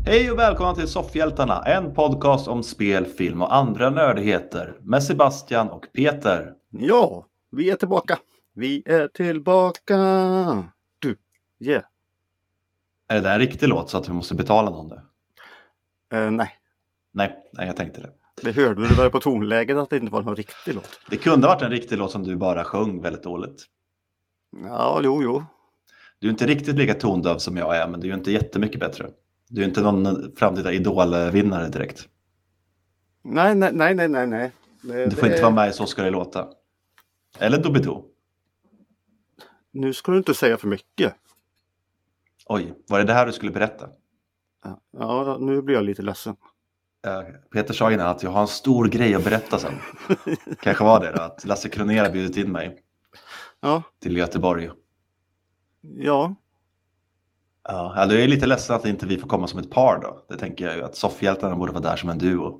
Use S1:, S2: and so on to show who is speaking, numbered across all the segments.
S1: Hej och välkomna till Soffhjältarna, en podcast om spel, film och andra nördigheter med Sebastian och Peter.
S2: Ja, vi är tillbaka. Vi är tillbaka. Du, yeah.
S1: Är det där en riktig låt så att vi måste betala någon nu?
S2: Nej,
S1: Nej, jag tänkte det.
S2: det hörde du väl på tonläget att det inte var någon riktig låt.
S1: Det kunde ha varit en riktig låt som du bara sjöng väldigt dåligt.
S2: Ja, jo.
S1: Du är inte riktigt lika tondöv som jag är, men du är ju inte jättemycket bättre. Du är inte någon framtida idolvinnare direkt.
S2: Nej.
S1: Du får inte vara med i Så ska det låta. Eller Doobidoo.
S2: Nu ska du inte säga för mycket.
S1: Oj, var det här du skulle berätta?
S2: Ja, nu blir jag lite ledsen.
S1: Peter sa innan att jag har en stor grej att berätta sen. Kanske var det då, att Lasse Kronér har bjudit in mig till Göteborg.
S2: Ja.
S1: Ja, du är lite ledsen att inte vi får komma som ett par då. Det tänker jag ju att Soffhjältarna borde vara där som en duo.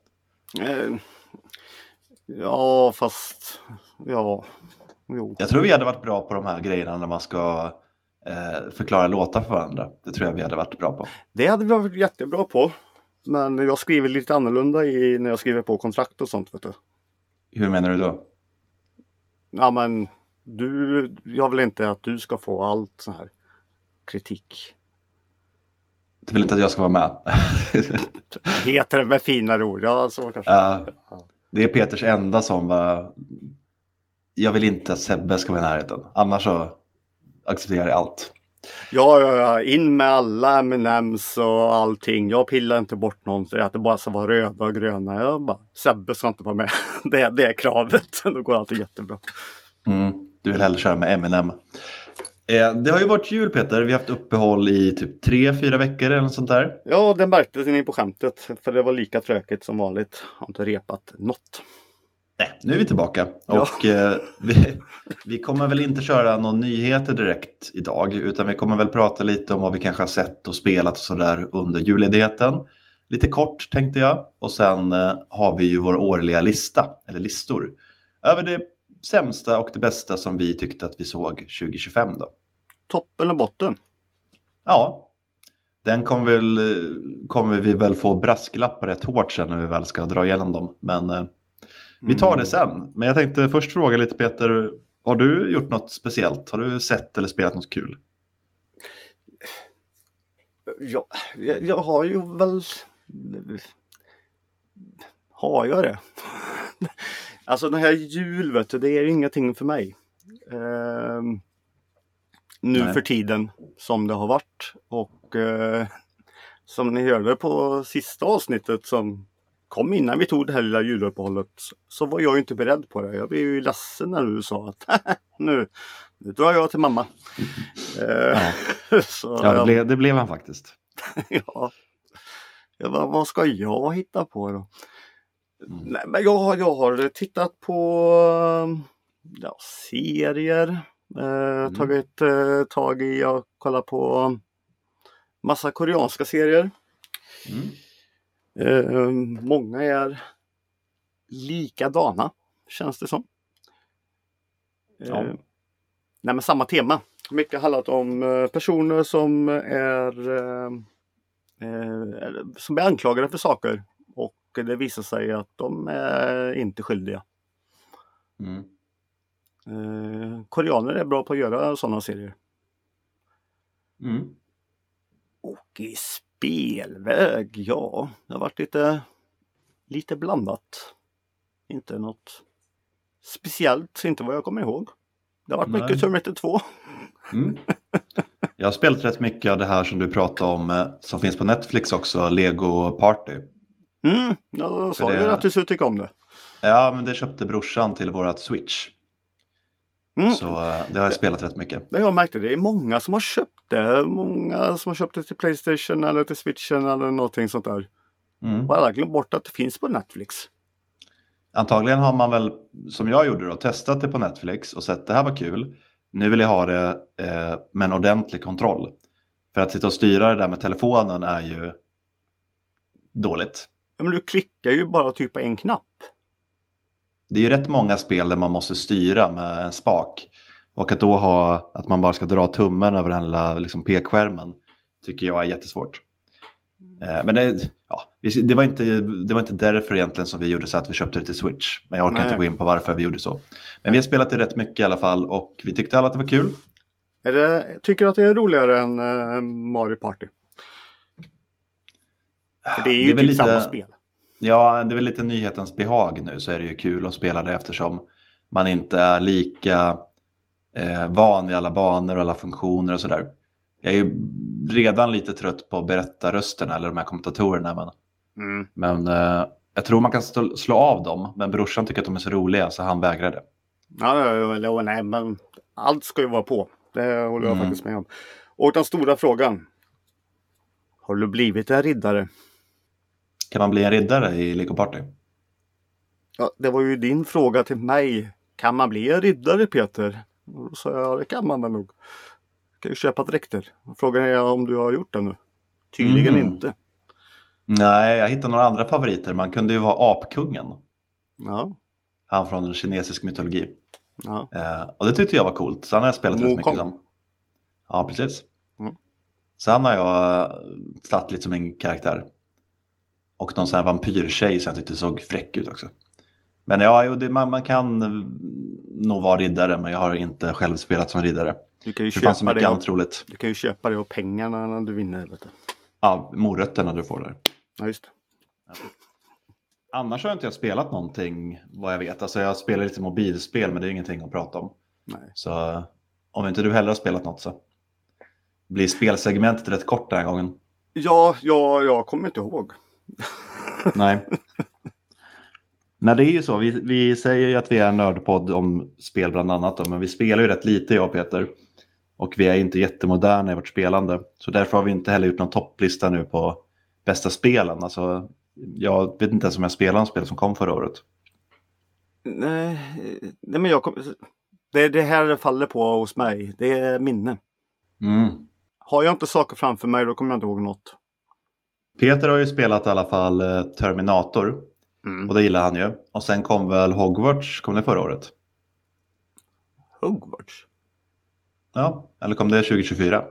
S2: Ja, fast... Ja, jo.
S1: Jag tror vi hade varit bra på de här grejerna när man ska förklara låtar för varandra. Det tror jag vi hade varit bra på.
S2: Det hade vi varit jättebra på. Men jag skriver lite annorlunda när jag skriver på kontrakt och sånt, vet du.
S1: Hur menar du då?
S2: Ja, men jag vill inte att du ska få allt så här kritik.
S1: Du vill inte att jag ska vara med?
S2: Heter det med fina ord? Ja, så kanske.
S1: Det är Peters enda som var... Jag vill inte att Sebbe ska vara i närheten. Annars så accepterar jag allt.
S2: Ja, in med alla M&M's och allting. Jag pillar inte bort någonting. Att det bara ska vara röda och gröna. Jag bara, Sebbe ska inte vara med. Det är kravet. Då går allt jättebra.
S1: Du vill hellre köra med M&M. Det har ju varit jul, Peter. Vi har haft uppehåll i typ 3-4 veckor eller något sånt där.
S2: Ja, det märktes ni på skämtet. För det var lika tråkigt som vanligt. Jag har inte repat något.
S1: Nej, nu är vi tillbaka.
S2: Ja.
S1: Och vi kommer väl inte köra någon nyheter direkt idag. Utan vi kommer väl prata lite om vad vi kanske har sett och spelat och sådär under julledigheten. Lite kort tänkte jag. Och sen har vi ju vår årliga lista, eller listor. Över det sämsta och det bästa som vi tyckte att vi såg 2025 då.
S2: Topp eller botten?
S1: Ja, den kommer vi väl få brasklappar rätt hårt sen när vi väl ska dra igenom dem. Men vi tar det sen. Men jag tänkte först fråga lite, Peter, har du gjort något speciellt? Har du sett eller spelat något kul?
S2: Ja, jag har ju väl... Har jag det? Alltså den här jul, vet du, det är ingenting för mig. Nu för tiden som det har varit. Och som ni hörde på sista avsnittet som kom innan vi tog det här lilla juluppehållet, så var jag ju inte beredd på det. Jag blev ju ledsen när du sa att nu drar jag till mamma. Så,
S1: det blev han faktiskt.
S2: Ja. Vad ska jag hitta på då? Nej, men jag har tittat på serier. Tagit tag i, jag kollar på massa koreanska serier. Många är likadana, känns det som. Nej, men samma tema. Mycket handlat om personer som som är anklagade för saker. Och det visar sig att de är inte skyldiga. Koreaner är bra på att göra sådana serier. Och i spelväg, ja, det har varit lite blandat. Inte något speciellt, inte vad jag kommer ihåg. Det har varit mycket Terminator 2.
S1: Jag har spelat rätt mycket av det här som du pratade om, som finns på Netflix också, Lego Party.
S2: Jag sa ju att du skulle tycka om det.
S1: Ja, men det köpte brorsan till vårat Switch. Så det har jag spelat rätt mycket.
S2: Det jag märkte, det är många som har köpt det. Många som har köpt det till PlayStation eller till Switchen eller någonting sånt där. Och alla glömt bort att det finns på Netflix.
S1: Antagligen har man väl, som jag gjorde då, testat det på Netflix och sett det här var kul. Nu vill jag ha det med en ordentlig kontroll. För att sitta och styra det där med telefonen är ju dåligt.
S2: Men du klickar ju bara typ på en knapp.
S1: Det är ju rätt många spel där man måste styra med en spak. Och att då ha att man bara ska dra tummen över den lilla liksom, pekskärmen tycker jag är jättesvårt. Men det var inte därför egentligen som vi gjorde så att vi köpte det till Switch. Men jag orkar inte gå in på varför vi gjorde så. Men vi har spelat det rätt mycket i alla fall och vi tyckte alla att det var kul.
S2: Tycker du att det är roligare än Mario Party? För det är ju typ samma spel.
S1: Ja, det är väl lite nyhetens behag nu, så är det ju kul att spela det eftersom man inte är lika van vid alla banor och alla funktioner och sådär. Jag är ju redan lite trött på berättarrösterna eller de här kommentatorerna. Men jag tror man kan slå av dem. Men brorsan tycker att de är så roliga så han vägrar det.
S2: Ja, nej, men allt ska ju vara på. Det håller jag faktiskt med om. Och den stora frågan. Har du blivit en riddare?
S1: Kan man bli en riddare i Lego Party?
S2: Ja, det var ju din fråga till mig. Kan man bli en riddare, Peter? Och då sa jag, det kan man väl nog. Kan ju köpa dräkter. Frågan är om du har gjort det nu. Tydligen inte.
S1: Nej, jag hittade några andra favoriter. Man kunde ju vara apkungen.
S2: Ja.
S1: Han från den kinesisk mytologi.
S2: Ja.
S1: Och det tyckte jag var coolt. Så han har jag spelat rätt mycket som. Ja, precis. Så han har jag satt lite som en karaktär. Och någon sån här vampyrtjej som jag tyckte såg fräck ut också. Men ja, man kan nog vara riddare, men jag har inte själv spelat som riddare.
S2: Du kan ju
S1: köpa det otroligt.
S2: Du kan ju köpa det och pengarna när du vinner. Vet du.
S1: Ja, morötterna du får där.
S2: Ja, just det.
S1: Ja. Annars har jag inte spelat någonting, vad jag vet. Alltså jag spelar lite mobilspel, men det är ingenting att prata om.
S2: Nej.
S1: Så om inte du heller har spelat något så blir spelsegmentet rätt kort den här gången.
S2: Ja, jag kommer inte ihåg.
S1: Nej. Nej, det är ju så. Vi säger ju att vi är en nördpodd om spel bland annat. Då, men vi spelar ju rätt lite, jag och Peter. Och vi är inte jättemoderna i vårt spelande. Så därför har vi inte heller gjort någon topplista nu på bästa spelen. Alltså, jag vet inte ens om jag spelar en spel som kom förra året.
S2: Nej men det här faller på hos mig. Det är minne. Har jag inte saker framför mig, då kommer jag inte ihåg något.
S1: Peter har ju spelat i alla fall Terminator. Och det gillar han ju. Och sen kom väl Hogwarts, kom det förra året?
S2: Hogwarts?
S1: Ja, eller kom det 2024?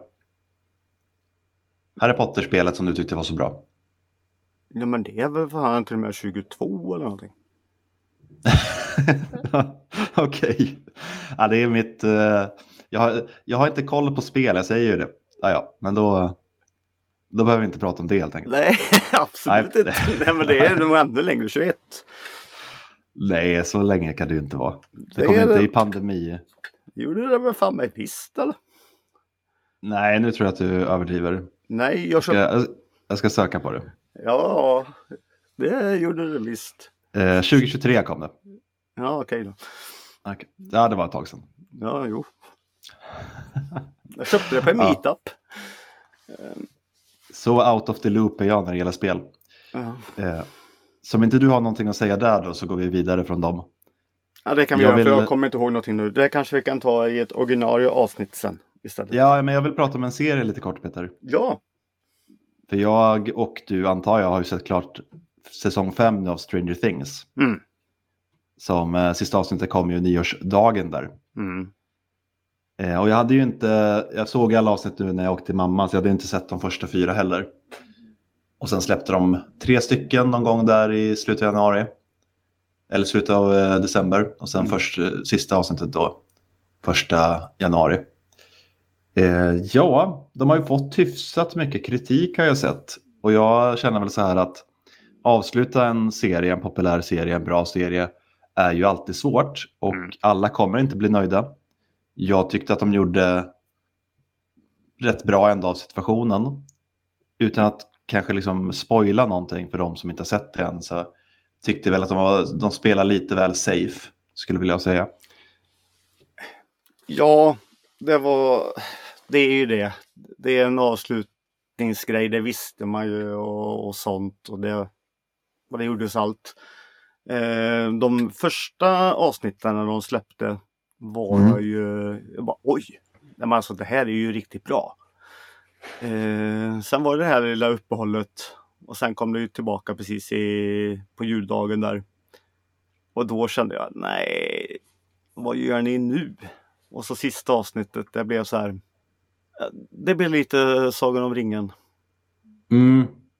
S1: Harry Potter-spelet som du tyckte var så bra.
S2: Ja, men det är väl fan till och med 22 eller någonting.
S1: Okej. Ja, det är mitt... Jag har inte koll på spel, jag säger ju det. Ja, men då behöver vi inte prata om det helt enkelt.
S2: Nej, absolut inte. Nej, men det är nog ännu längre, 21.
S1: Nej, så länge kan det ju inte vara. Det kommer inte i pandemi.
S2: Gjorde det väl fan mig visst, eller?
S1: Nej, nu tror jag att du överdriver.
S2: Nej,
S1: jag ska söka på det.
S2: Ja, det gjorde det visst.
S1: 2023 kom det.
S2: Ja, okej då.
S1: Okay. Ja, det var ett tag sedan.
S2: Ja, jo. Jag köpte det på en meetup.
S1: Så out of the loop är jag när det gäller spel. Så om inte du har någonting att säga där då, så går vi vidare från dem.
S2: Ja, det kan vi göra, för jag kommer inte ihåg någonting nu. Det kanske vi kan ta i ett ordinarie avsnitt sen istället.
S1: Ja, men jag vill prata om en serie lite kort, Peter.
S2: Ja.
S1: För jag och du, antar jag, har ju sett klart säsong 5 av Stranger Things. Som sista avsnittet kom ju nyårsdagen där. Och jag hade ju inte, jag såg alla avsnitt nu när jag åkte till mamma, så jag hade inte sett de första 4 heller. Och sen släppte de 3 stycken någon gång där i slutet av januari. Eller slutet av december. Och sen sista avsnittet då, 1 januari. Ja, de har ju fått hyfsat mycket kritik har jag sett. Och jag känner väl så här att avsluta en serie, en populär serie, en bra serie är ju alltid svårt. Och alla kommer inte bli nöjda. Jag tyckte att de gjorde rätt bra ändå av situationen. Utan att kanske liksom spoila någonting för de som inte har sett det än, så tyckte väl att de spelar lite väl safe, skulle vilja säga. Ja,
S2: det är ju det. Det är en avslutningsgrej, det visste man ju och sånt. Och det gjordes allt. De första avsnitten när de släppte var jag bara, oj, men alltså det här är ju riktigt bra. Sen var det här lilla uppehållet och sen kom det ju tillbaka precis på juldagen där. Och då kände jag, nej, vad gör ni nu? Och så sista avsnittet, det blev så här, det blev lite Sagan om ringen.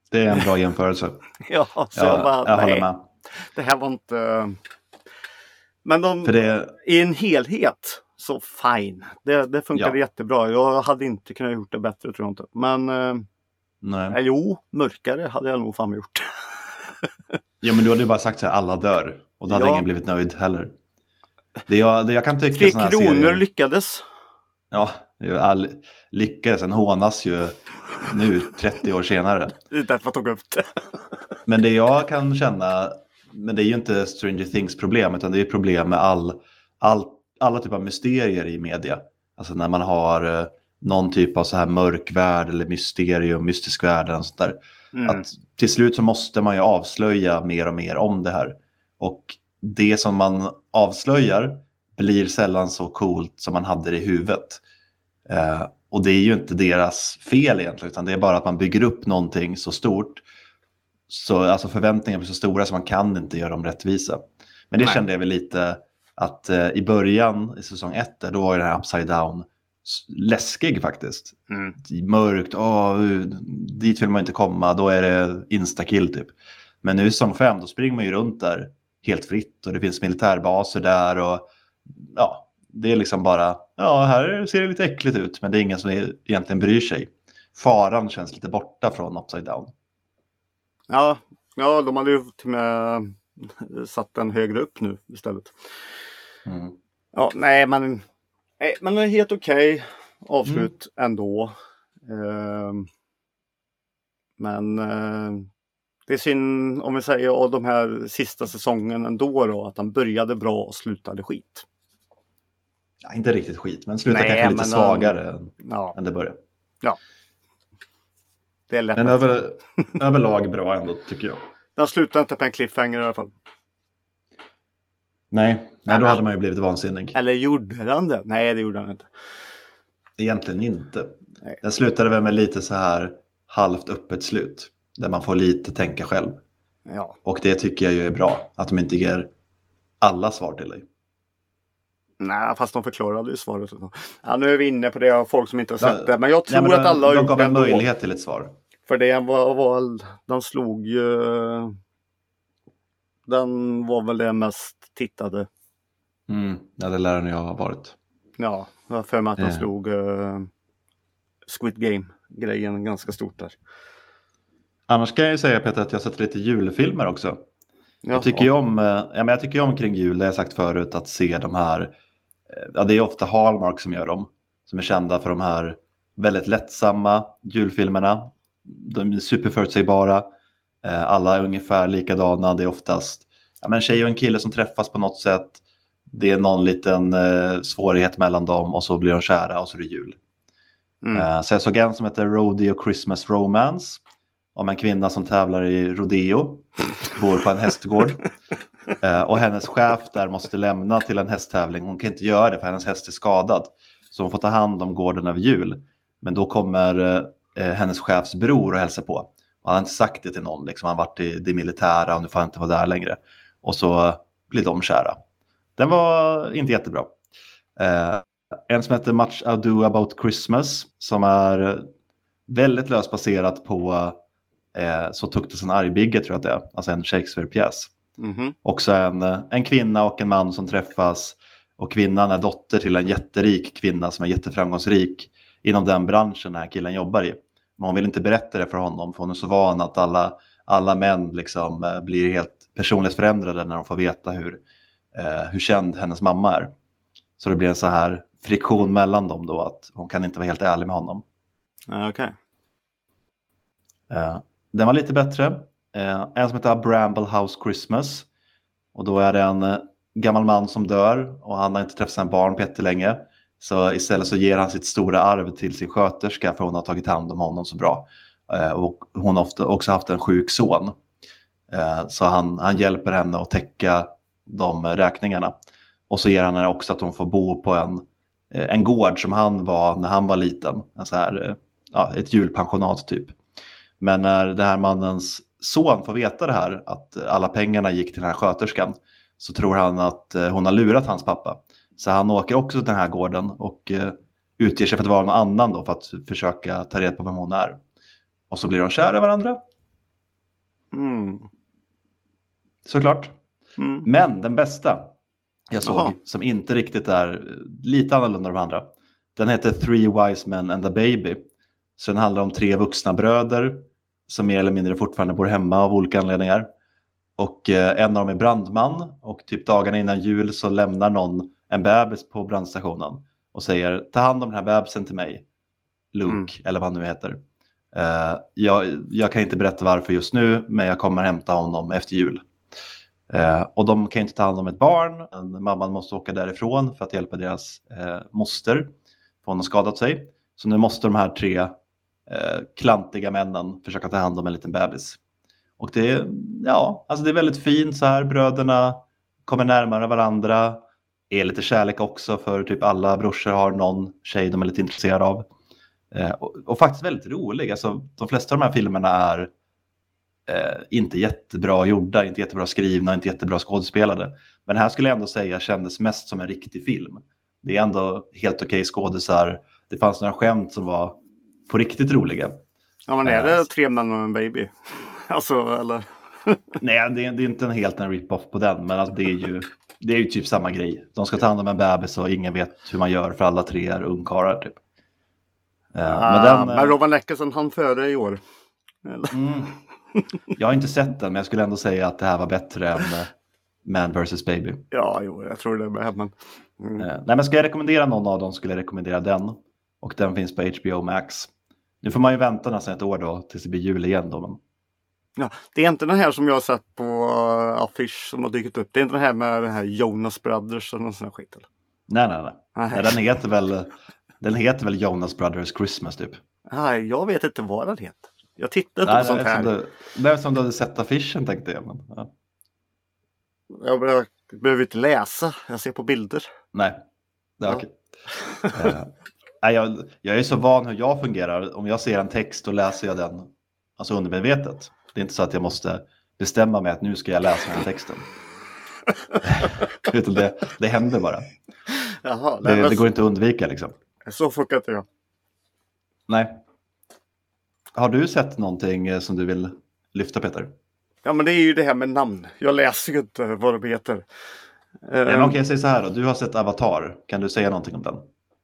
S1: Det är en bra jämförelse.
S2: Ja, så jag
S1: håller
S2: nej,
S1: med.
S2: det här var inte... Men i en helhet så fine. Det funkade jättebra. Jag hade inte kunnat gjort det bättre, tror jag inte. Men jo, mörkare hade jag nog fan gjort.
S1: Ja, men du hade ju bara sagt så här, alla dör. Och då hade ingen blivit nöjd heller. Det jag kan tycka...
S2: 3 kronor lyckades.
S1: Ja, lyckades. Den hånas ju nu 30 år senare.
S2: Det är därför jag tog upp det.
S1: Men det jag kan känna... Men det är ju inte Stranger Things problem, utan det är problem med alla typer av mysterier i media. Alltså när man har någon typ av så här mörk värld eller mysterium, mystisk värld eller sånt där. Att till slut så måste man ju avslöja mer och mer om det här. Och det som man avslöjar blir sällan så coolt som man hade det i huvudet. Och det är ju inte deras fel egentligen, utan det är bara att man bygger upp någonting så stort. Så alltså förväntningarna blir så stora så man kan inte göra dem rättvisa. Men det kände jag väl lite att i början i säsong 1 då var ju den här Upside Down läskig faktiskt. Mörkt, dit vill man inte komma, då är det instakill typ. Men nu i säsong 5 då springer man ju runt där helt fritt och det finns militärbaser där och ja, det är liksom bara, här ser det lite äckligt ut, men det är ingen som egentligen bryr sig. Faran känns lite borta från Upside Down.
S2: Ja, de hade ju till och med satt den högre upp nu istället. Ja, nej, men det är helt okej. Avslut ändå. Men det är synd, om vi säger av de här sista säsongen ändå då, att han började bra och slutade skit.
S1: Ja, inte riktigt skit, men slutade kanske lite svagare än det började. Ja.
S2: Det är lätt.
S1: Men överlag bra ändå, tycker jag.
S2: Den slutar inte på en cliffhanger i alla fall.
S1: Nej, då hade man ju blivit vansinnig.
S2: Eller gjorde den det? Nej, det gjorde han inte.
S1: Egentligen inte. Nej. Den slutade väl med lite så här halvt öppet slut. Där man får lite tänka själv.
S2: Ja.
S1: Och det tycker jag ju är bra. Att de inte ger alla svar till dig.
S2: Nej, fast de förklarade ju svaret. Ja, nu är vi inne på det av folk som inte har sett det. Men jag tror att alla har
S1: gjort en möjlighet till ett svar.
S2: För det den slog ju... Den var väl det mest tittade.
S1: Ja, det lär den jag ha varit.
S2: Ja, jag har för mig att den slog Squid Game-grejen ganska stort där.
S1: Annars kan jag ju säga, Peter, att jag har sett lite julfilmer också. Jag tycker ju om kring jul, det har jag sagt förut, att se de här... Ja, det är ofta Hallmark som gör dem. Som är kända för de här väldigt lättsamma julfilmerna. De är superförutsägbara. Alla är ungefär likadana. Det är oftast en tjej och en kille som träffas på något sätt. Det är någon liten svårighet mellan dem och så blir de kära och så är det jul. Så jag såg en som heter Rodeo Christmas Romance. Om en kvinna som tävlar i rodeo. Bor på en hästgård. Och hennes chef där måste lämna till en hästtävling. Hon kan inte göra det för hennes häst är skadad. Så hon får ta hand om gården över jul. Men då kommer hennes chefs bror och hälsa på. Och han har inte sagt det till någon. Liksom. Han har varit i det militära och nu får han inte vara där längre. Och så blir de kära. Den var inte jättebra. En som heter Much Ado About Christmas. Som är väldigt löst baserat på Så tuktas en argbigge, tror jag att det är. Alltså en Shakespeare-pjäs. Också en kvinna och en man som träffas. Och kvinnan är dotter till en jätterik kvinna som är jätteframgångsrik inom den branschen den här killen jobbar i. Men hon vill inte berätta det för honom, för hon är så van att alla män liksom blir helt personligt förändrade när de får veta hur känd hennes mamma är. Så det blir en så här friktion mellan dem då, att hon kan inte vara helt ärlig med honom.
S2: Okej.
S1: Den var lite bättre. En som heter Bramble House Christmas. Och då är det en gammal man som dör och han har inte träffat sina barn på jättelänge. Så istället så ger han sitt stora arv till sin sköterska, för hon har tagit hand om honom så bra. Och hon har också haft en sjuk son. Så han hjälper henne att täcka de räkningarna. Och så ger han henne också att hon får bo på en gård som han var när han var liten. En så här, ett julpensionat typ. Men när den här mannens son får veta det här, att alla pengarna gick till den här sköterskan, så tror han att hon har lurat hans pappa. Så han åker också till den här gården och utger sig för att vara någon annan då, för att försöka ta reda på vem hon är. Och så blir de kära i varandra.
S2: Mm.
S1: Såklart.
S2: Mm.
S1: Men den bästa jag såg,
S2: Jaha.
S1: som inte riktigt är lite annorlunda än de andra, den heter Three Wise Men and a Baby. Så den handlar om 3 vuxna bröder som mer eller mindre fortfarande bor hemma av olika anledningar. Och en av dem är brandman, och typ dagarna innan jul så lämnar någon en bebis på brandstationen och säger: ta hand om den här bebisen till mig, Luke, eller vad han nu heter. Jag kan inte berätta varför just nu, men jag kommer hämta honom efter jul. Och de kan inte ta hand om ett barn. Mamman måste åka därifrån för att hjälpa deras moster, för hon har skadat sig. Så nu måste de här 3 klantiga männen försöka ta hand om en liten bebis. Och det är, alltså det är väldigt fint så här. Bröderna kommer närmare varandra. Är lite kärlek också, för typ alla brorsor har någon tjej de är lite intresserade av. Och faktiskt väldigt rolig. Alltså, de flesta av de här filmerna är inte jättebra gjorda, inte jättebra skrivna, inte jättebra skådespelade. Men här skulle jag ändå säga kändes mest som en riktig film. Det är ändå helt okej skådisar. Det fanns några skämt som var på riktigt roliga.
S2: Ja, men är det 3 män och en baby? Alltså, eller?
S1: Nej, det är inte en rip-off på den, men alltså, det är ju typ samma grej. De ska ta hand om en bebis och ingen vet hur man gör, för alla 3 är ungkarlar typ.
S2: Men Rowan Atkinson han före i år.
S1: Jag har inte sett den, men jag skulle ändå säga att det här var bättre än Man vs. Baby.
S2: Ja, jo, jag tror det med. Men...
S1: Nej, men ska jag rekommendera någon av dem skulle jag rekommendera den. Och den finns på HBO Max. Nu får man ju vänta nästan ett år då tills det blir jul igen då. Men...
S2: Ja, det är inte den här som jag har sett på affisch som har dykt upp. Det är inte den här med den här Jonas Brothers och någon sån här skit. Eller?
S1: Nej, den heter väl Jonas Brothers Christmas typ.
S2: Nej, jag vet inte vad den heter. Jag tittar inte på sånt här.
S1: Det är som du hade sett affischen, tänkte jag. Men, ja.
S2: Jag behöver inte läsa. Jag ser på bilder.
S1: Nej, det är okej. Jag är så van hur jag fungerar. Om jag ser en text, då läser jag den alltså undermedvetet. Det är inte så att jag måste bestämma mig att nu ska jag läsa den texten. Utan det händer bara.
S2: Jaha,
S1: det går inte att undvika liksom.
S2: Så funkar inte jag. Nej.
S1: Har du sett någonting som du vill lyfta, Peter?
S2: Ja, men det är ju det här med namn. Jag läser ju inte vad de heter.
S1: Okej, jag säger så här då. Du har sett Avatar. Kan du säga någonting om den?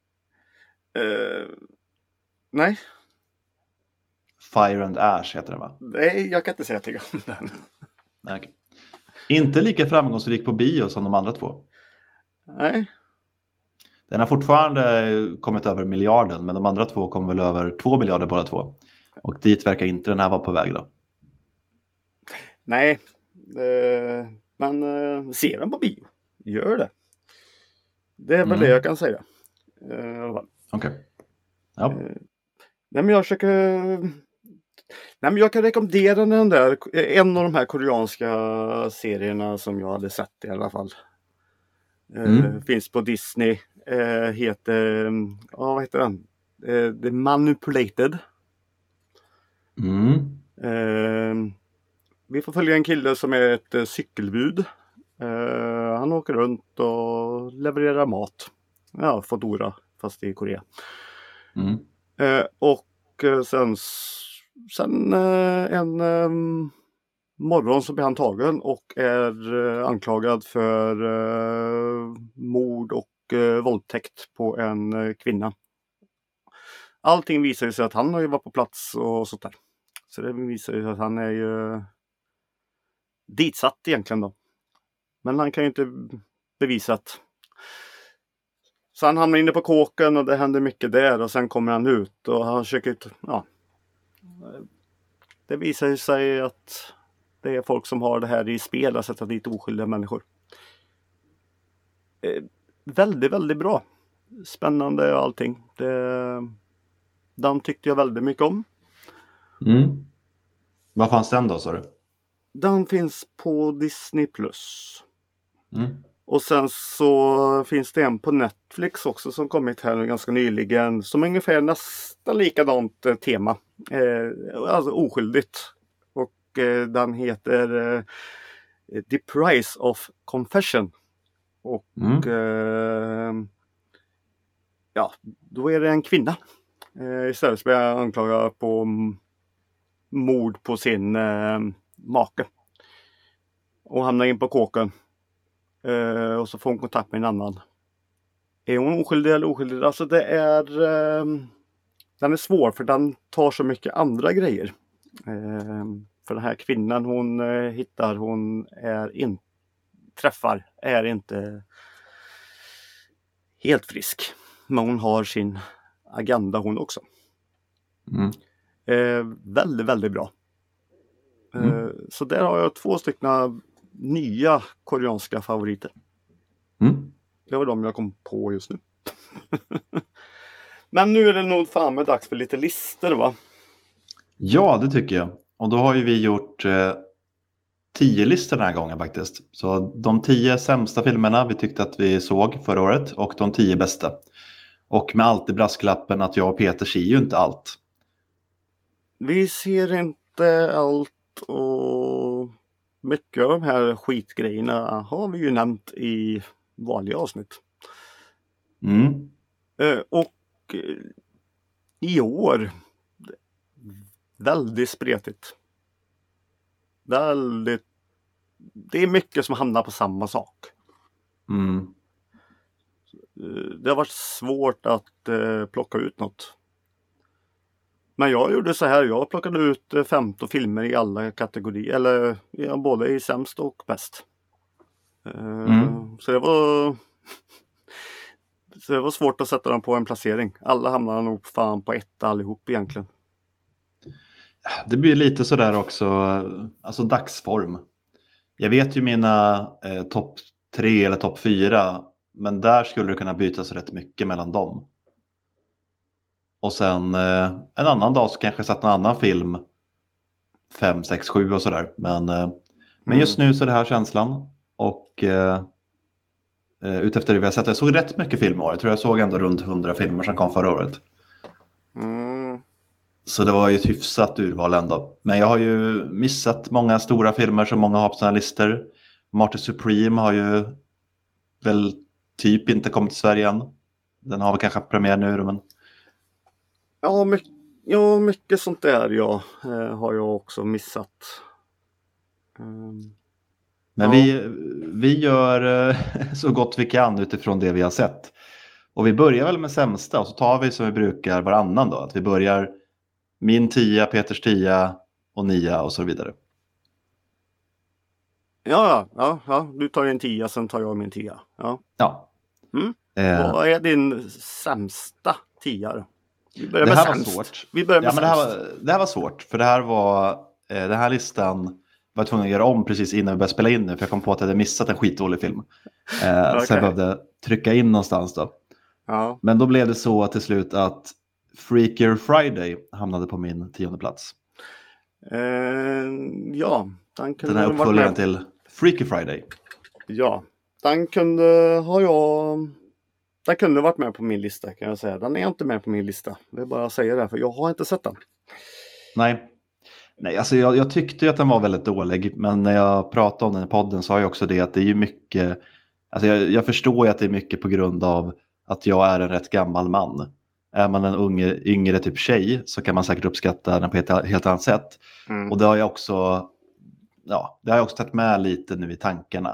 S2: Nej.
S1: Fire and Ash heter den, va?
S2: Nej, jag kan inte säga till om den.
S1: Okay. Inte lika framgångsrik på bio som de andra 2.
S2: Nej.
S1: Den har fortfarande kommit över miljarden, men de andra 2 kom väl över 2 miljarder båda 2. Och dit verkar inte den här vara på väg då.
S2: Nej, men ser den på bio. Gör det. Det är väl det jag kan säga.
S1: Okej. Ja.
S2: Nej, men jag kan rekommendera den där. En av de här koreanska serierna som jag hade sett i alla fall. Finns på Disney. Heter, vad heter den? The Manipulated. Vi får följa en kille som är ett cykelbud. Han åker runt och levererar mat. Ja, Foodora, fast i Korea. Och sen en morgon så blir han tagen och är anklagad för mord och våldtäkt på en kvinna. Allting visar sig att han har ju varit på plats och sånt där. Så det visar ju att han är ju ditsatt egentligen då. Men han kan ju inte bevisa att... Så han hamnar inne på kåken och det händer mycket där och sen kommer han ut och han försöker... Ja. Det visar ju sig att det är folk som har det här i spel att sätta dit oskyldiga människor. Väldigt, väldigt bra. Spännande och allting. Den tyckte jag väldigt mycket om.
S1: Vad fanns den då, sa du?
S2: Den finns på Disney+. Och sen så finns det en på Netflix också som kommit här ganska nyligen. Som ungefär nästan likadant tema. Alltså oskyldigt. Och den heter The Price of Confession. Och ja, då är det en kvinna. Istället så blir jag anklagad på mord på sin make. Och hamnar in på kåken. Och så får hon kontakt med en annan. Är hon oskyldig eller oskyldig? Alltså det är... den är svår för den tar så mycket andra grejer. För den här kvinnan hon hittar, hon är inte helt frisk. Men hon har sin agenda hon också. Väldigt, väldigt bra. Så där har jag 2 stycken nya koreanska favoriter. Det var de jag kom på just nu. Men nu är det nog fan med dags för lite listor, va?
S1: Ja, det tycker jag. Och då har ju vi gjort 10 listor den här gången faktiskt. Så de 10 sämsta filmerna vi tyckte att vi såg förra året och de 10 bästa. Och med alltid brasklappen att jag och Peter ser ju inte allt.
S2: Vi ser inte allt och mycket av de här skitgrejerna har vi ju nämnt i vanliga avsnitt. Och i år väldigt spretigt. Det är mycket som hamnar på samma sak. Det har varit svårt att plocka ut något. Men jag gjorde så här, jag plockade ut 15 filmer i alla kategorier, eller både i sämst och bäst. Så det var svårt att sätta dem på en placering. Alla hamnar nog fan på 1 allihop egentligen.
S1: Det blir lite sådär också, alltså dagsform. Jag vet ju mina topp 3 eller topp 4, men där skulle det kunna bytas rätt mycket mellan dem. Och sen en annan dag så kanske jag satt en annan film 5, 6, 7 och sådär. Men just nu så är det här känslan. Och utefter det vi har sett, jag såg rätt mycket filmer. Jag tror jag såg ändå runt 100 filmer som kom förra året. Så det var ju ett hyfsat urval ändå. Men jag har ju missat många stora filmer som många har på sina listor. Marty Supreme har ju väl typ inte kommit till Sverige än. Den har väl kanske premiär nu, men...
S2: Ja, mycket sånt där har jag också missat.
S1: Men vi gör så gott vi kan utifrån det vi har sett. Och vi börjar väl med sämsta och så tar vi som vi brukar varannan då. Att vi börjar min 10, Peters 10 och 9 och så vidare.
S2: Ja. Du tar din 10, sen tar jag min 10. Ja. Vad är din sämsta 10 då? Vi börjar med sämst.
S1: Det här var svårt. För den här listan var jag tvungen att göra om precis innan vi började spela in nu. För jag kom på att jag hade missat en skitdålig film. Okay. Så jag behövde trycka in någonstans då.
S2: Ja.
S1: Men då blev det så till slut att Freakier Friday hamnade på min 10:e plats.
S2: Den
S1: här uppföljaren till Freaky Friday.
S2: Ja, den kunde varit med på min lista, kan jag säga. Den är inte med på min lista. Jag vill bara säga det, för jag har inte sett den.
S1: Nej, alltså jag tyckte ju att den var väldigt dålig. Men när jag pratade om den i podden sa jag också det att det är ju mycket... Alltså jag förstår ju att det är mycket på grund av att jag är en rätt gammal man. Är man en yngre typ tjej så kan man säkert uppskatta den på ett helt annat sätt. Och det har jag också... Ja, det har jag också tagit med lite nu i tankarna.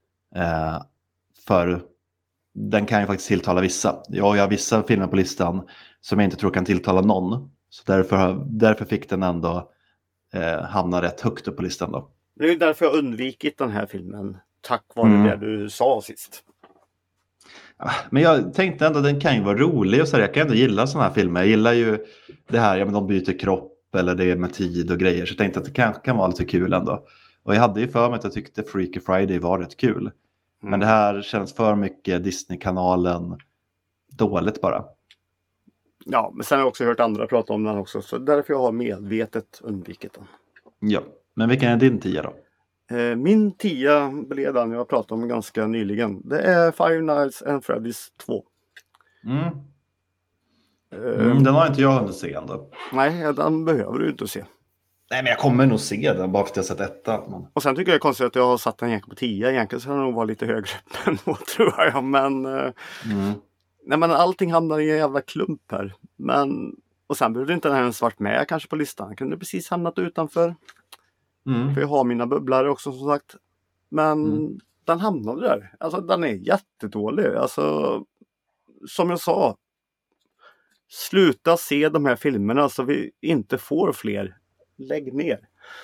S1: För den kan ju faktiskt tilltala vissa. Jag har vissa filmer på listan som jag inte tror kan tilltala någon. Så därför fick den ändå hamna rätt högt upp på listan då.
S2: Det är därför jag undvikit den här filmen. Tack vare det du sa sist.
S1: Men jag tänkte ändå att den kan ju vara rolig och så här, jag kan ändå gilla sådana här filmer. Jag gillar ju det här, de byter kropp eller det är med tid och grejer. Så jag tänkte att det kanske kan vara lite kul ändå. Och jag hade ju för mig att jag tyckte Freaky Friday var rätt kul. Men det här känns för mycket Disney-kanalen dåligt bara.
S2: Ja, men sen har jag också hört andra prata om den också. Så därför jag har medvetet undvikit den.
S1: Ja, men vilken är din 10 då?
S2: Min 10 blev den jag pratade om ganska nyligen. Det är Five Nights at Freddy's 2.
S1: Den har inte jag hunnit se ändå.
S2: Nej, den behöver du inte se.
S1: Nej, men jag kommer nog se den bara för att jag sett 1. Men...
S2: Och sen tycker jag det är konstigt att jag har satt den egentligen på 10. Egentligen ska den nog vara lite högre än då, tror jag. Men, nej, men allting hamnar i en jävla klump här. Och sen behövde inte den ens varit med kanske på listan. Den kunde precis hamnat utanför. För jag har mina bubblare också som sagt. Men den hamnade där. Alltså den är jättedålig. Alltså som jag sa. Sluta se de här filmerna så vi inte får fler. Lägg ner.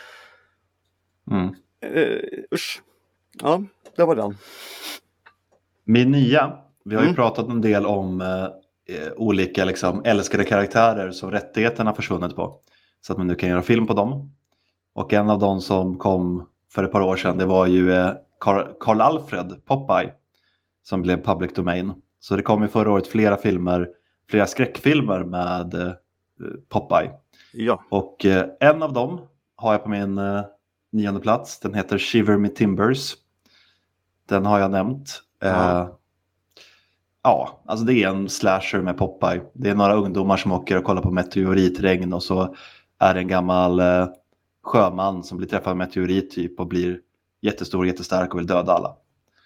S2: Usch. Ja, det var den.
S1: Min 9. Vi har ju pratat en del om olika liksom, älskade karaktärer som rättigheterna försvunnit på. Så att man nu kan göra film på dem. Och en av dem som kom för ett par år sedan, det var ju Karl Alfred, Popeye, som blev public domain. Så det kom ju förra året flera skräckfilmer med Popeye.
S2: Ja.
S1: Och en av dem har jag på min 9:e plats. Den heter Shiver Me Timbers. Den har jag nämnt. Ja, alltså det är en slasher med Popeye. Det är några ungdomar som åker och kollar på meteoritregn och så är det en gammal sjöman som blir träffad av meteorit typ och blir jättestor och jättestark och vill döda alla.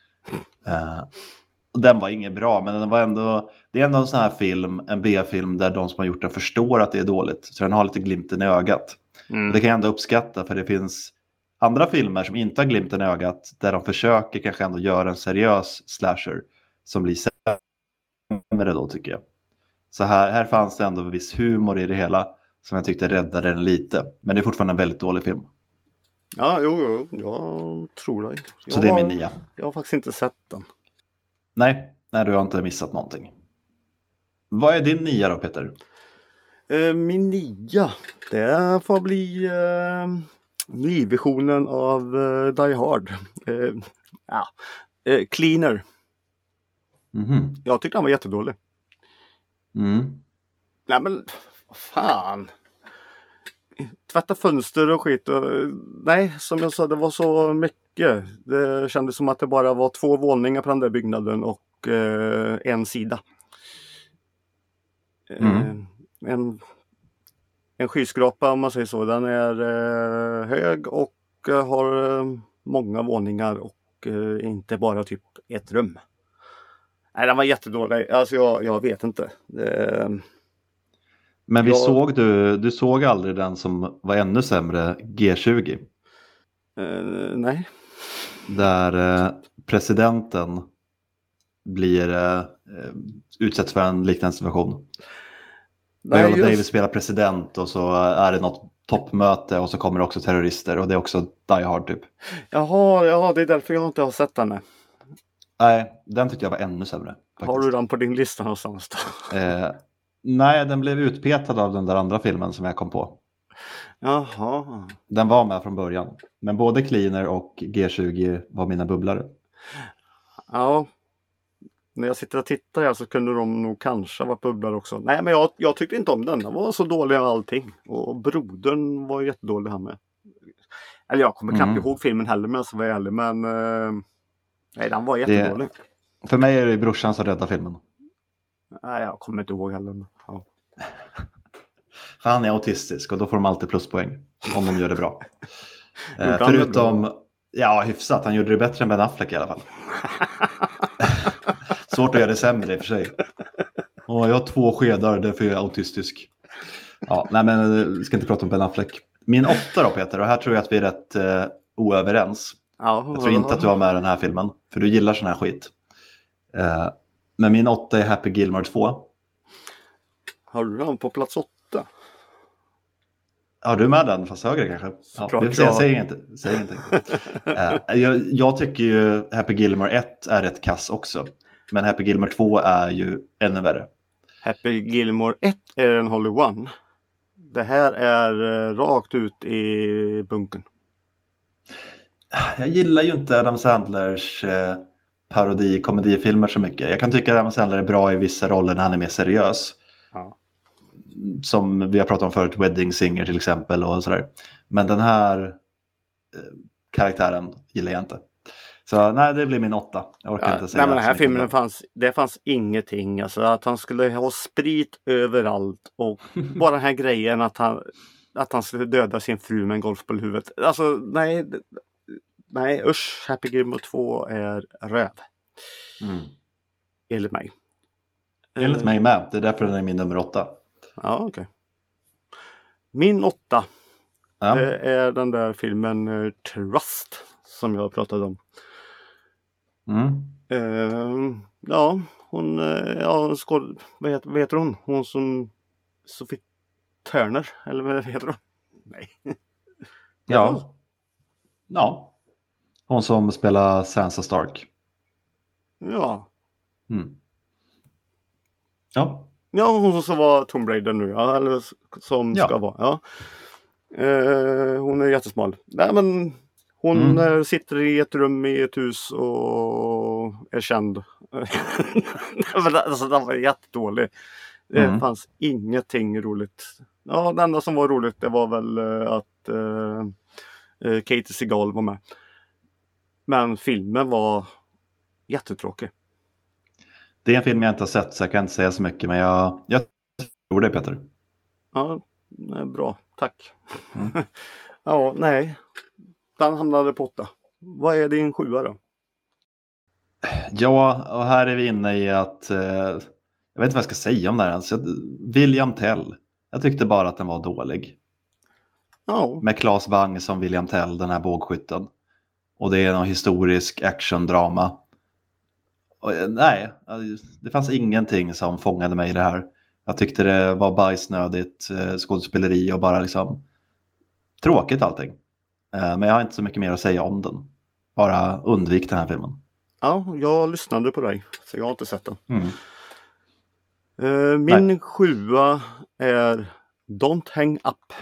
S1: Och den var ingen bra, men den var ändå, det är ändå en sån här film, en B-film där de som har gjort den förstår att det är dåligt. Så den har lite glimten i ögat. Och det kan jag ändå uppskatta, för det finns andra filmer som inte har glimten i ögat där de försöker kanske ändå göra en seriös slasher som blir sämre då, tycker jag. Så här fanns det ändå en viss humor i det hela som jag tyckte räddade den lite. Men det är fortfarande en väldigt dålig film.
S2: Ja, jo, jag tror det.
S1: Så det är min 9.
S2: Jag har faktiskt inte sett den.
S1: Nej, du har inte missat någonting. Vad är din 9 då, Peter?
S2: Min 9, det får bli nyversionen av Die Hard. Cleaner. Jag tyckte han var jättedålig. Nej men, vad fan. Tvätta fönster och skit. Nej, som jag sa, det var så mycket. Det kändes som att det bara var 2 våningar på den där byggnaden och en sida. En skyskrapa, om man säger så. Den är hög och har många våningar och inte bara typ ett rum. Nej, den var jättedålig. Alltså jag vet inte.
S1: Men du såg aldrig den som var ännu sämre, G20?
S2: Nej.
S1: Där presidenten utsätts för en liknande situation. Viola Davis spelar president och så är det något toppmöte och så kommer det också terrorister och det är också Die Hard typ.
S2: Jaha, det är därför jag inte har sett den.
S1: Nej, den tyckte jag var ännu sämre. Faktiskt.
S2: Har du den på din lista någonstans då?
S1: Nej, den blev utpetad av den där andra filmen som jag kom på.
S2: Jaha.
S1: Den var med från början. Men både Cleaner och G20 var mina bubblare.
S2: Ja. När jag sitter och tittar här så kunde de nog kanske vara bubblare också. Nej, men jag tyckte inte om den. Den var så dålig av allting. Och brodern var jättedålig här med. Eller jag kommer knappt ihåg filmen heller, men så var jag ärlig. Men nej, den var jättedålig.
S1: För mig är det brorsan som räddar filmen.
S2: Nej, jag kommer inte ihåg heller. Ja.
S1: För han är autistisk och då får de alltid pluspoäng om de gör det bra. Förutom, ja hyfsat, han gjorde det bättre än Ben Affleck i alla fall. Svårt att göra det sämre i och för sig. Jag har 2 skedar, därför är jag autistisk. Ja, nej men vi ska inte prata om Ben Affleck. Min 8 då, Peter, och här tror jag att vi är rätt oöverens. Jag tror inte att du har med den här filmen, för du gillar sån här skit. Men min 8 är Happy Gilmore 2.
S2: Har du den på plats 8?
S1: Har du med den fast högre kanske? Jag säger ingenting. Jag tycker ju Happy Gilmore 1 är ett kass också. Men Happy Gilmore 2 är ju ännu värre.
S2: Happy Gilmore 1 är en Holy One. Det här är rakt ut i bunken.
S1: Jag gillar ju inte Adam Sandlers komedifilmer så mycket. Jag kan tycka att Adam Sandler är bra i vissa roller när han är mer seriös.
S2: Ja.
S1: Som vi har pratat om förut, Wedding Singer till exempel och sådär. Men den här karaktären gillar jag inte. Så nej, det blir min 8. Jag orkar inte säga.
S2: Nej, men den här filmen fanns ingenting. Alltså att han skulle ha sprit överallt. Och bara den här grejen att han skulle döda sin fru med en golfboll i huvudet. Alltså nej usch. Happy Gilmore 2 är röv. Enligt mig.
S1: Enligt mig med. Det är därför den är min nummer 8.
S2: Ja, okej. Min 8
S1: Ja.
S2: Det är den där filmen Trust som jag pratade om. Ja, hon, vad heter hon? Hon som Sophie Turner, eller vad heter hon? Nej.
S1: Ja. Ja. Hon som spelar Sansa Stark.
S2: Ja.
S1: Ja.
S2: Ja, hon som var Tomb Raider nu, ja, eller som ska vara, ja. Hon är jättesmal. Nej, men hon sitter i ett rum i ett hus och är känd. Alltså, den var jättedålig. Det fanns ingenting roligt. Ja, det enda som var roligt det var väl att Katie Seagal var med. Men filmen var jättetråkig.
S1: Det är en film jag inte har sett så jag kan inte säga så mycket, men jag tror det, Peter.
S2: Ja, bra. Tack. Ja, nej. Den hamnade på 8. Vad är din 7 då?
S1: Ja, och här är vi inne i att jag vet inte vad jag ska säga om det här ens. William Tell. Jag tyckte bara att den var dålig.
S2: Ja.
S1: Med Claes Bang som William Tell, den här bågskytten. Och det är någon historisk actiondrama. Och, nej, det fanns ingenting som fångade mig i det här. Jag tyckte det var bajsnödigt skådespeleri och bara liksom tråkigt allting. Men jag har inte så mycket mer att säga om den. Bara undvik den här filmen.
S2: Ja, jag lyssnade på dig. Så jag har inte sett den. Min 7 är Don't Hang Up.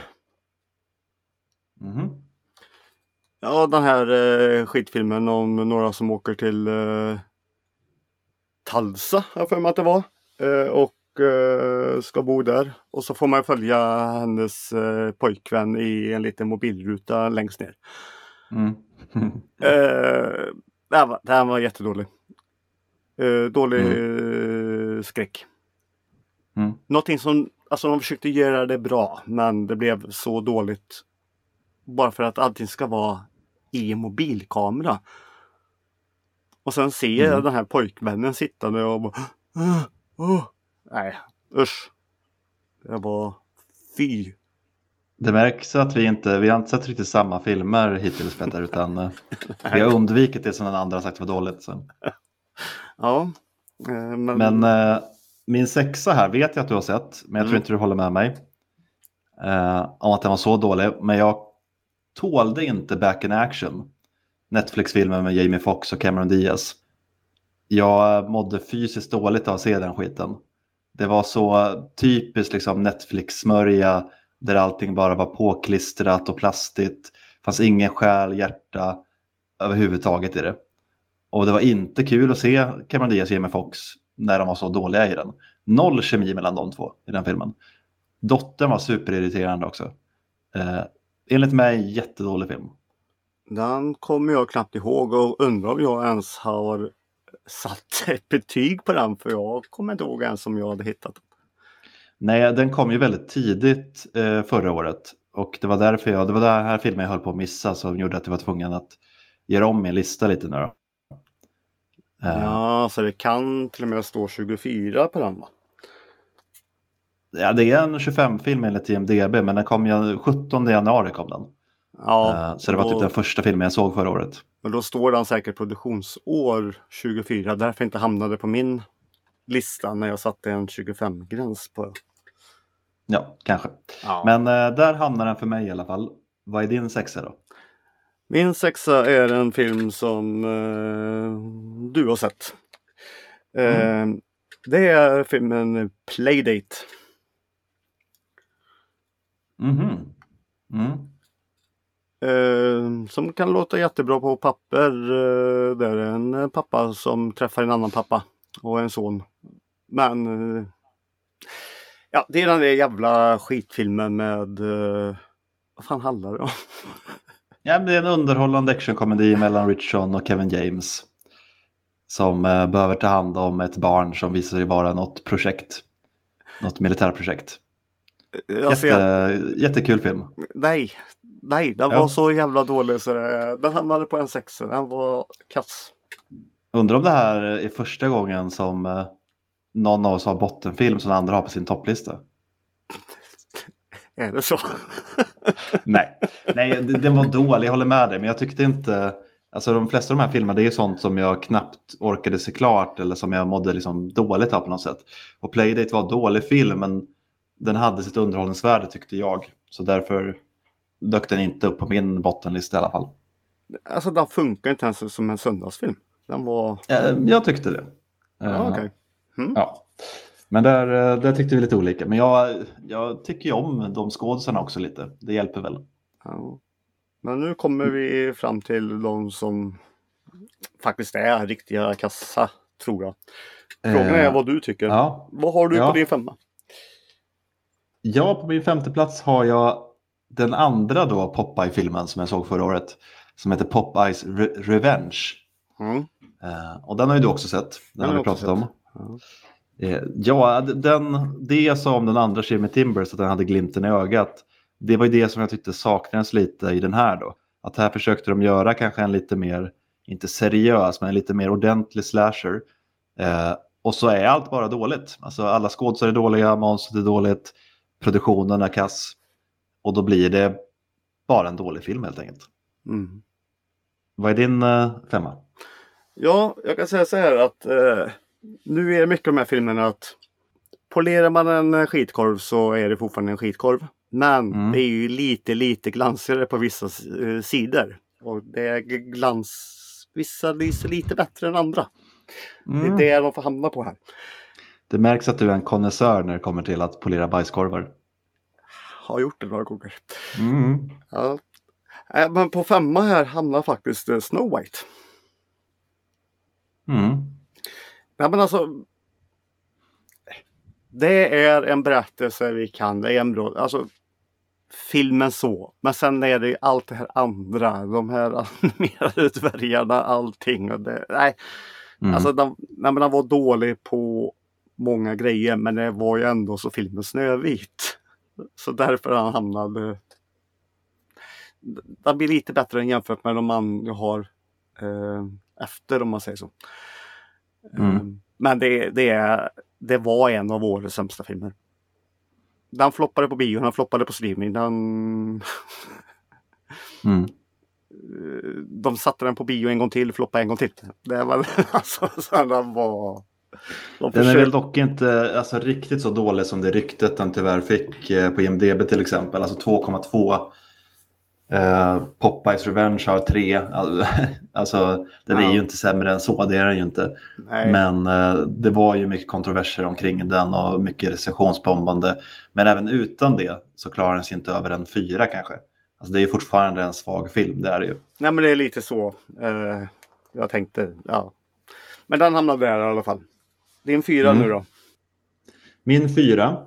S2: Ja, den här skitfilmen om några som åker till Tulsa, jag för mig att det var. Och ska bo där. Och så får man följa hennes pojkvän i en liten mobilruta längst ner. Det här var jättedålig. Dålig skräck. Någonting som, alltså de försökte göra det bra, men det blev så dåligt. Bara för att allting ska vara i en mobilkamera. Och sen ser jag den här pojkvännen sittande och bara, nej, usch. Det var fy.
S1: Det märks att vi har inte sett riktigt samma filmer hittills, Peter, utan vi har undvikit det som den andra sagt var dåligt. Så.
S2: Ja.
S1: Men min 6 här vet jag att du har sett, men jag tror inte du håller med mig om att den var så dålig. Men jag tålde inte Back in Action. Netflix-filmen med Jamie Foxx och Cameron Diaz. Jag mådde fysiskt dåligt av att se den skiten. Det var så typiskt liksom Netflix-smörja där allting bara var påklistrat och plastigt. Det fanns ingen själ, hjärta överhuvudtaget i det. Och det var inte kul att se Cameron Diaz och Jamie Foxx när de var så dåliga i den. Noll kemi mellan de två i den filmen. Dottern var superirriterande också. Enligt mig jättedålig film.
S2: Den kommer jag knappt ihåg och undrar om jag ens har satt ett betyg på den, för jag kommer inte ihåg ens om jag hade hittat den.
S1: Nej, den kom ju väldigt tidigt förra året och det var därför det var den här filmen jag höll på att missa som gjorde att jag var tvungen att göra om min lista lite nu då.
S2: Ja, så det kan till och med stå 24 på den, va?
S1: Ja, det är en 25-film enligt IMDb, men den kom ju 17 januari kom den.
S2: Ja,
S1: så det var typ den första filmen jag såg förra året.
S2: Men då står den säkert produktionsår 24, därför inte hamnade på min lista när jag satte en 25-gräns på.
S1: Ja, kanske.
S2: Ja.
S1: Men där hamnar den för mig i alla fall. Vad är din 6 då?
S2: Min 6 är en film som du har sett. Det är filmen Playdate. Som kan låta jättebra på papper. Det är en pappa som träffar en annan pappa och en son. Men ja, det är den där jävla skitfilmen med vad fan handlar det om?
S1: Ja, det är en underhållande actionkomedi mellan Richon och Kevin James som behöver ta hand om ett barn som visar sig vara något projekt. Något militärprojekt. Jättekul film.
S2: Nej, den var så jävla dålig så den hamnade på en 6. Den var kass.
S1: Undrar om det här är första gången som någon av oss har bottenfilm som den andra har på sin topplista.
S2: Är det så?
S1: Nej, den var dålig, jag håller med dig. Men jag tyckte inte... Alltså de flesta av de här filmerna, det är sånt som jag knappt orkade se klart. Eller som jag mådde liksom dåligt av på något sätt. Och Playdate var en dålig film, men den hade sitt underhållningsvärde tyckte jag. Så därför dök den inte upp på min bottenlista i alla fall.
S2: Alltså den funkar inte ens som en söndagsfilm. Den var...
S1: Jag tyckte det.
S2: Okej.
S1: Ja. Men där tyckte vi lite olika. Men jag tycker ju om de skådespelarna också lite. Det hjälper väl.
S2: Ja. Men nu kommer vi fram till de som faktiskt är riktiga kassa, tror jag. Frågan är vad du tycker.
S1: Ja.
S2: Vad har du på din 5?
S1: Ja, på min 5:e plats har jag den andra då Popeye-filmen som jag såg förra året. Som heter Popeyes Revenge. Och den har ju du också sett. Den har vi pratat om. Ja, det som den andra Jimmy Timbers, att den hade glimten i ögat. Det var ju det som jag tyckte saknades lite i den här då. Att här försökte de göra kanske en lite mer, inte seriös, men en lite mer ordentlig slasher. Och så är allt bara dåligt. Alltså alla skådespelare är dåliga, manuset är dåligt, produktionen är kass. Och då blir det bara en dålig film helt enkelt. Vad är din 5?
S2: Ja, jag kan säga så här att nu är det mycket av de här filmerna att polerar man en skitkorv så är det fortfarande en skitkorv. Men det är ju lite glansigare på vissa sidor. Och det är vissa lyser lite bättre än andra. Det är det de får hamna på här. Det
S1: märks att du är en konnässör när det kommer till att polera bajskorvar.
S2: Har gjort det några gånger. Ja. Men på 5 här hamnar faktiskt Snow White. Ja, men alltså, det är en berättelse vi kan. Det är en bra, alltså filmen så. Men sen är det allt det här andra. De här animerade dvärgarna, allting. Och det, nej. Alltså den var dålig på många grejer. Men det var ju ändå så filmen Snövit. Så därför han hamnade... Den blir lite bättre än jämfört med de man har efter, om man säger så. Men det var en av årets sämsta filmer. Den floppade på bio, den floppade på streaming. De satte den på bio en gång till, floppade en gång till. Det var alltså så den var... Den
S1: är väl dock inte alltså, riktigt så dålig som det ryktet den tyvärr fick på IMDb till exempel. Alltså 2,2. Popeyes Revenge har 3. Alltså den är ju inte sämre än så, det är den ju inte.
S2: Nej.
S1: Men det var ju mycket kontroverser omkring den och mycket recensionsbombande. Men även utan det så klarar den sig inte över en 4 kanske. Alltså det är ju fortfarande en svag film, det är det ju.
S2: Nej, men det är lite så jag tänkte, ja. Men den hamnade där i alla fall. Din 4 nu då?
S1: Min 4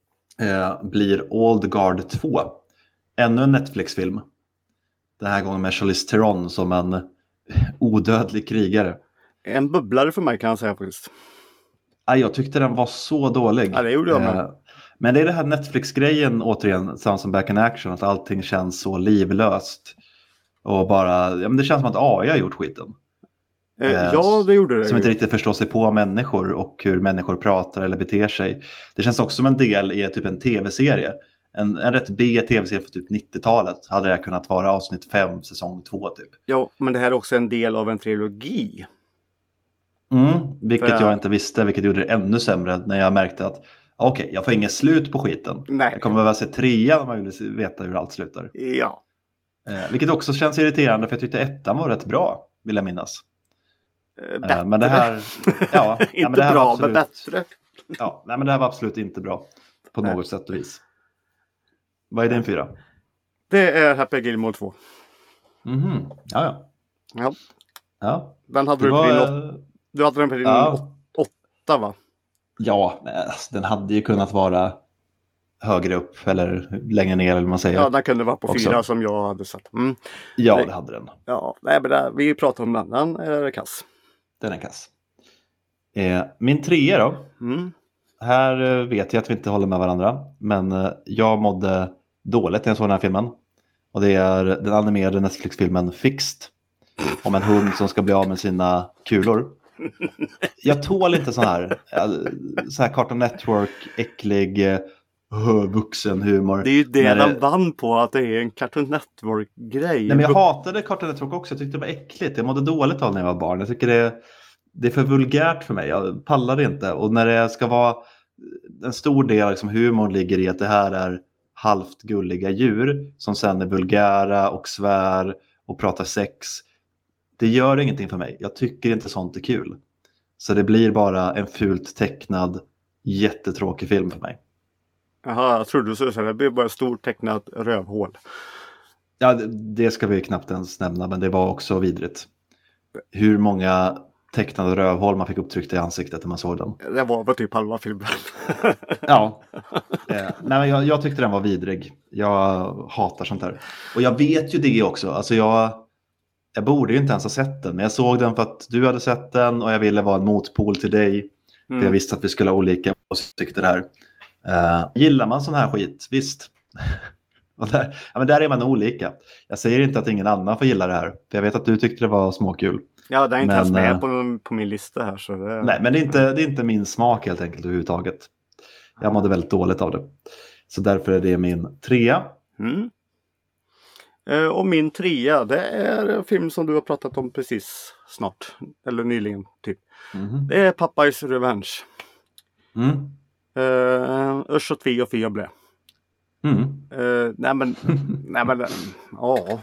S1: blir Old Guard 2. Ännu en Netflix-film. Den här gången med Charlize Theron som en odödlig krigare.
S2: En bubblare för mig kan jag säga faktiskt.
S1: Jag tyckte den var så dålig.
S2: Ja, det gjorde jag med.
S1: Men det är det här Netflix-grejen återigen, samma som Back in Action, att allting känns så livlöst. Och bara, ja, men det känns som att AI har gjort skiten.
S2: Ja, det gjorde det.
S1: Som inte riktigt förstår sig på människor och hur människor pratar eller beter sig. Det känns också som en del i typ en tv-serie. En rätt B-tv-serie för typ 90-talet hade det kunnat vara avsnitt 5, säsong 2 typ.
S2: Ja, men det här är också en del av en trilogi.
S1: Vilket jag inte visste, vilket gjorde det ännu sämre när jag märkte att okej, jag får inget slut på skiten.
S2: Nej.
S1: Jag kommer behöva se 3 om jag vill veta hur allt slutar.
S2: Ja.
S1: Vilket också känns irriterande för jag tyckte 1 var rätt bra, vill jag minnas.
S2: Bättre.
S1: Men det här... Ja,
S2: inte
S1: men det här
S2: bra,
S1: absolut,
S2: men bättre.
S1: Ja, men det här var absolut inte bra på något sätt och vis. Vad är din 4?
S2: Det är Happy Gilmore 2.
S1: Ja.
S2: Den hade du hade den på din 8, va?
S1: Ja, alltså, den hade ju kunnat vara högre upp eller längre ner eller vad man säger.
S2: Ja, den kunde vara på 4 som jag hade satt.
S1: Ja, det hade den.
S2: Ja, nej, men vi pratar om den. Den är kass.
S1: Den är kass. Min 3 då. Här vet jag att vi inte håller med varandra. Men jag mådde dåligt när jag såg den här filmen. Och det är den animerade Netflix-filmen Fixed. Om en hund som ska bli av med sina kulor. Jag tål inte så här Cartoon Network, äcklig vuxenhumor.
S2: Det är ju det
S1: När
S2: den vann på, att det är en Cartoon Network-grej.
S1: Nej, men jag hatade Cartoon Network också. Jag tyckte det var äckligt. Jag mådde dåligt av när jag var barn. Jag tycker det är för vulgärt för mig. Jag pallar inte. Och när det ska vara en stor del liksom, humorn ligger i att det här är halvt gulliga djur som sen är vulgära och svär och pratar sex. Det gör ingenting för mig. Jag tycker inte sånt är kul. Så det blir bara en fult tecknad jättetråkig film för mig.
S2: Jaha, jag trodde du skulle säga det blir bara ett stort tecknat rövhål.
S1: Ja, det ska vi knappt ens nämna, men det var också vidrigt. Hur många tecknade rövhål man fick upptryckta i ansiktet när man såg den.
S2: Det var typ halva filmen.
S1: Ja. Nej, men jag tyckte den var vidrig. Jag hatar sånt här. Och jag vet ju det också. Alltså jag borde ju inte ens ha sett den. Men jag såg den för att du hade sett den och jag ville vara en motpol till dig. För jag visste att vi skulle ha olika åsikter här. Gillar man sån här skit? Visst. Och där är man olika. Jag säger inte att ingen annan får gilla det här. För jag vet att du tyckte det var småkul.
S2: Ja, det är inte ens med på min lista här. Så det...
S1: Nej, men det är inte min smak helt enkelt överhuvudtaget. Jag mådde väldigt dåligt av det. Så därför är det min 3.
S2: Och min 3, det är en film som du har pratat om precis snart. Eller nyligen, typ. Det är Popeyes Revenge. Usch och tvi och fy och blä. Nej men, ja.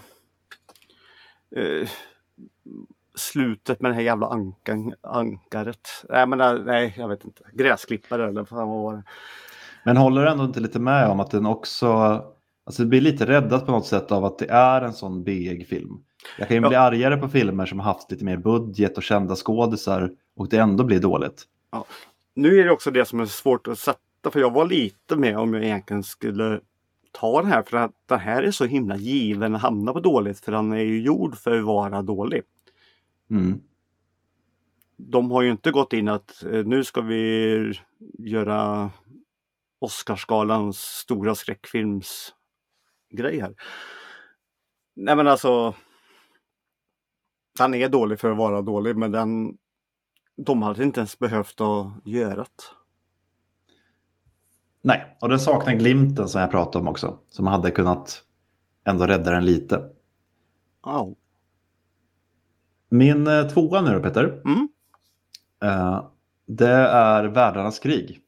S2: Slutet med det här jävla ankaret. Nej, jag vet inte. Gräsklippare eller vad var det?
S1: Men håller ändå inte lite med om att den också, alltså det blir lite räddat på något sätt av att det är en sån BG-film. Jag kan ju bli argare på filmer som har haft lite mer budget och kända skådisar och det ändå blir dåligt.
S2: Ja. Nu är det också det som är svårt att sätta, för jag var lite med om jag egentligen skulle ta den här, för att den här är så himla given att hamna på dåligt, för den är ju gjord för att vara dålig. De har ju inte gått in att nu ska vi göra Oscarsgalans stora skräckfilmsgrej här. Nej men alltså, den är dålig för att vara dålig, men de hade inte ens behövt att göra det.
S1: Nej, och den saknar glimten som jag pratade om också. Som hade kunnat ändå rädda den lite.
S2: Oh.
S1: Min 2 nu då, Peter. Det är Världarnas krig.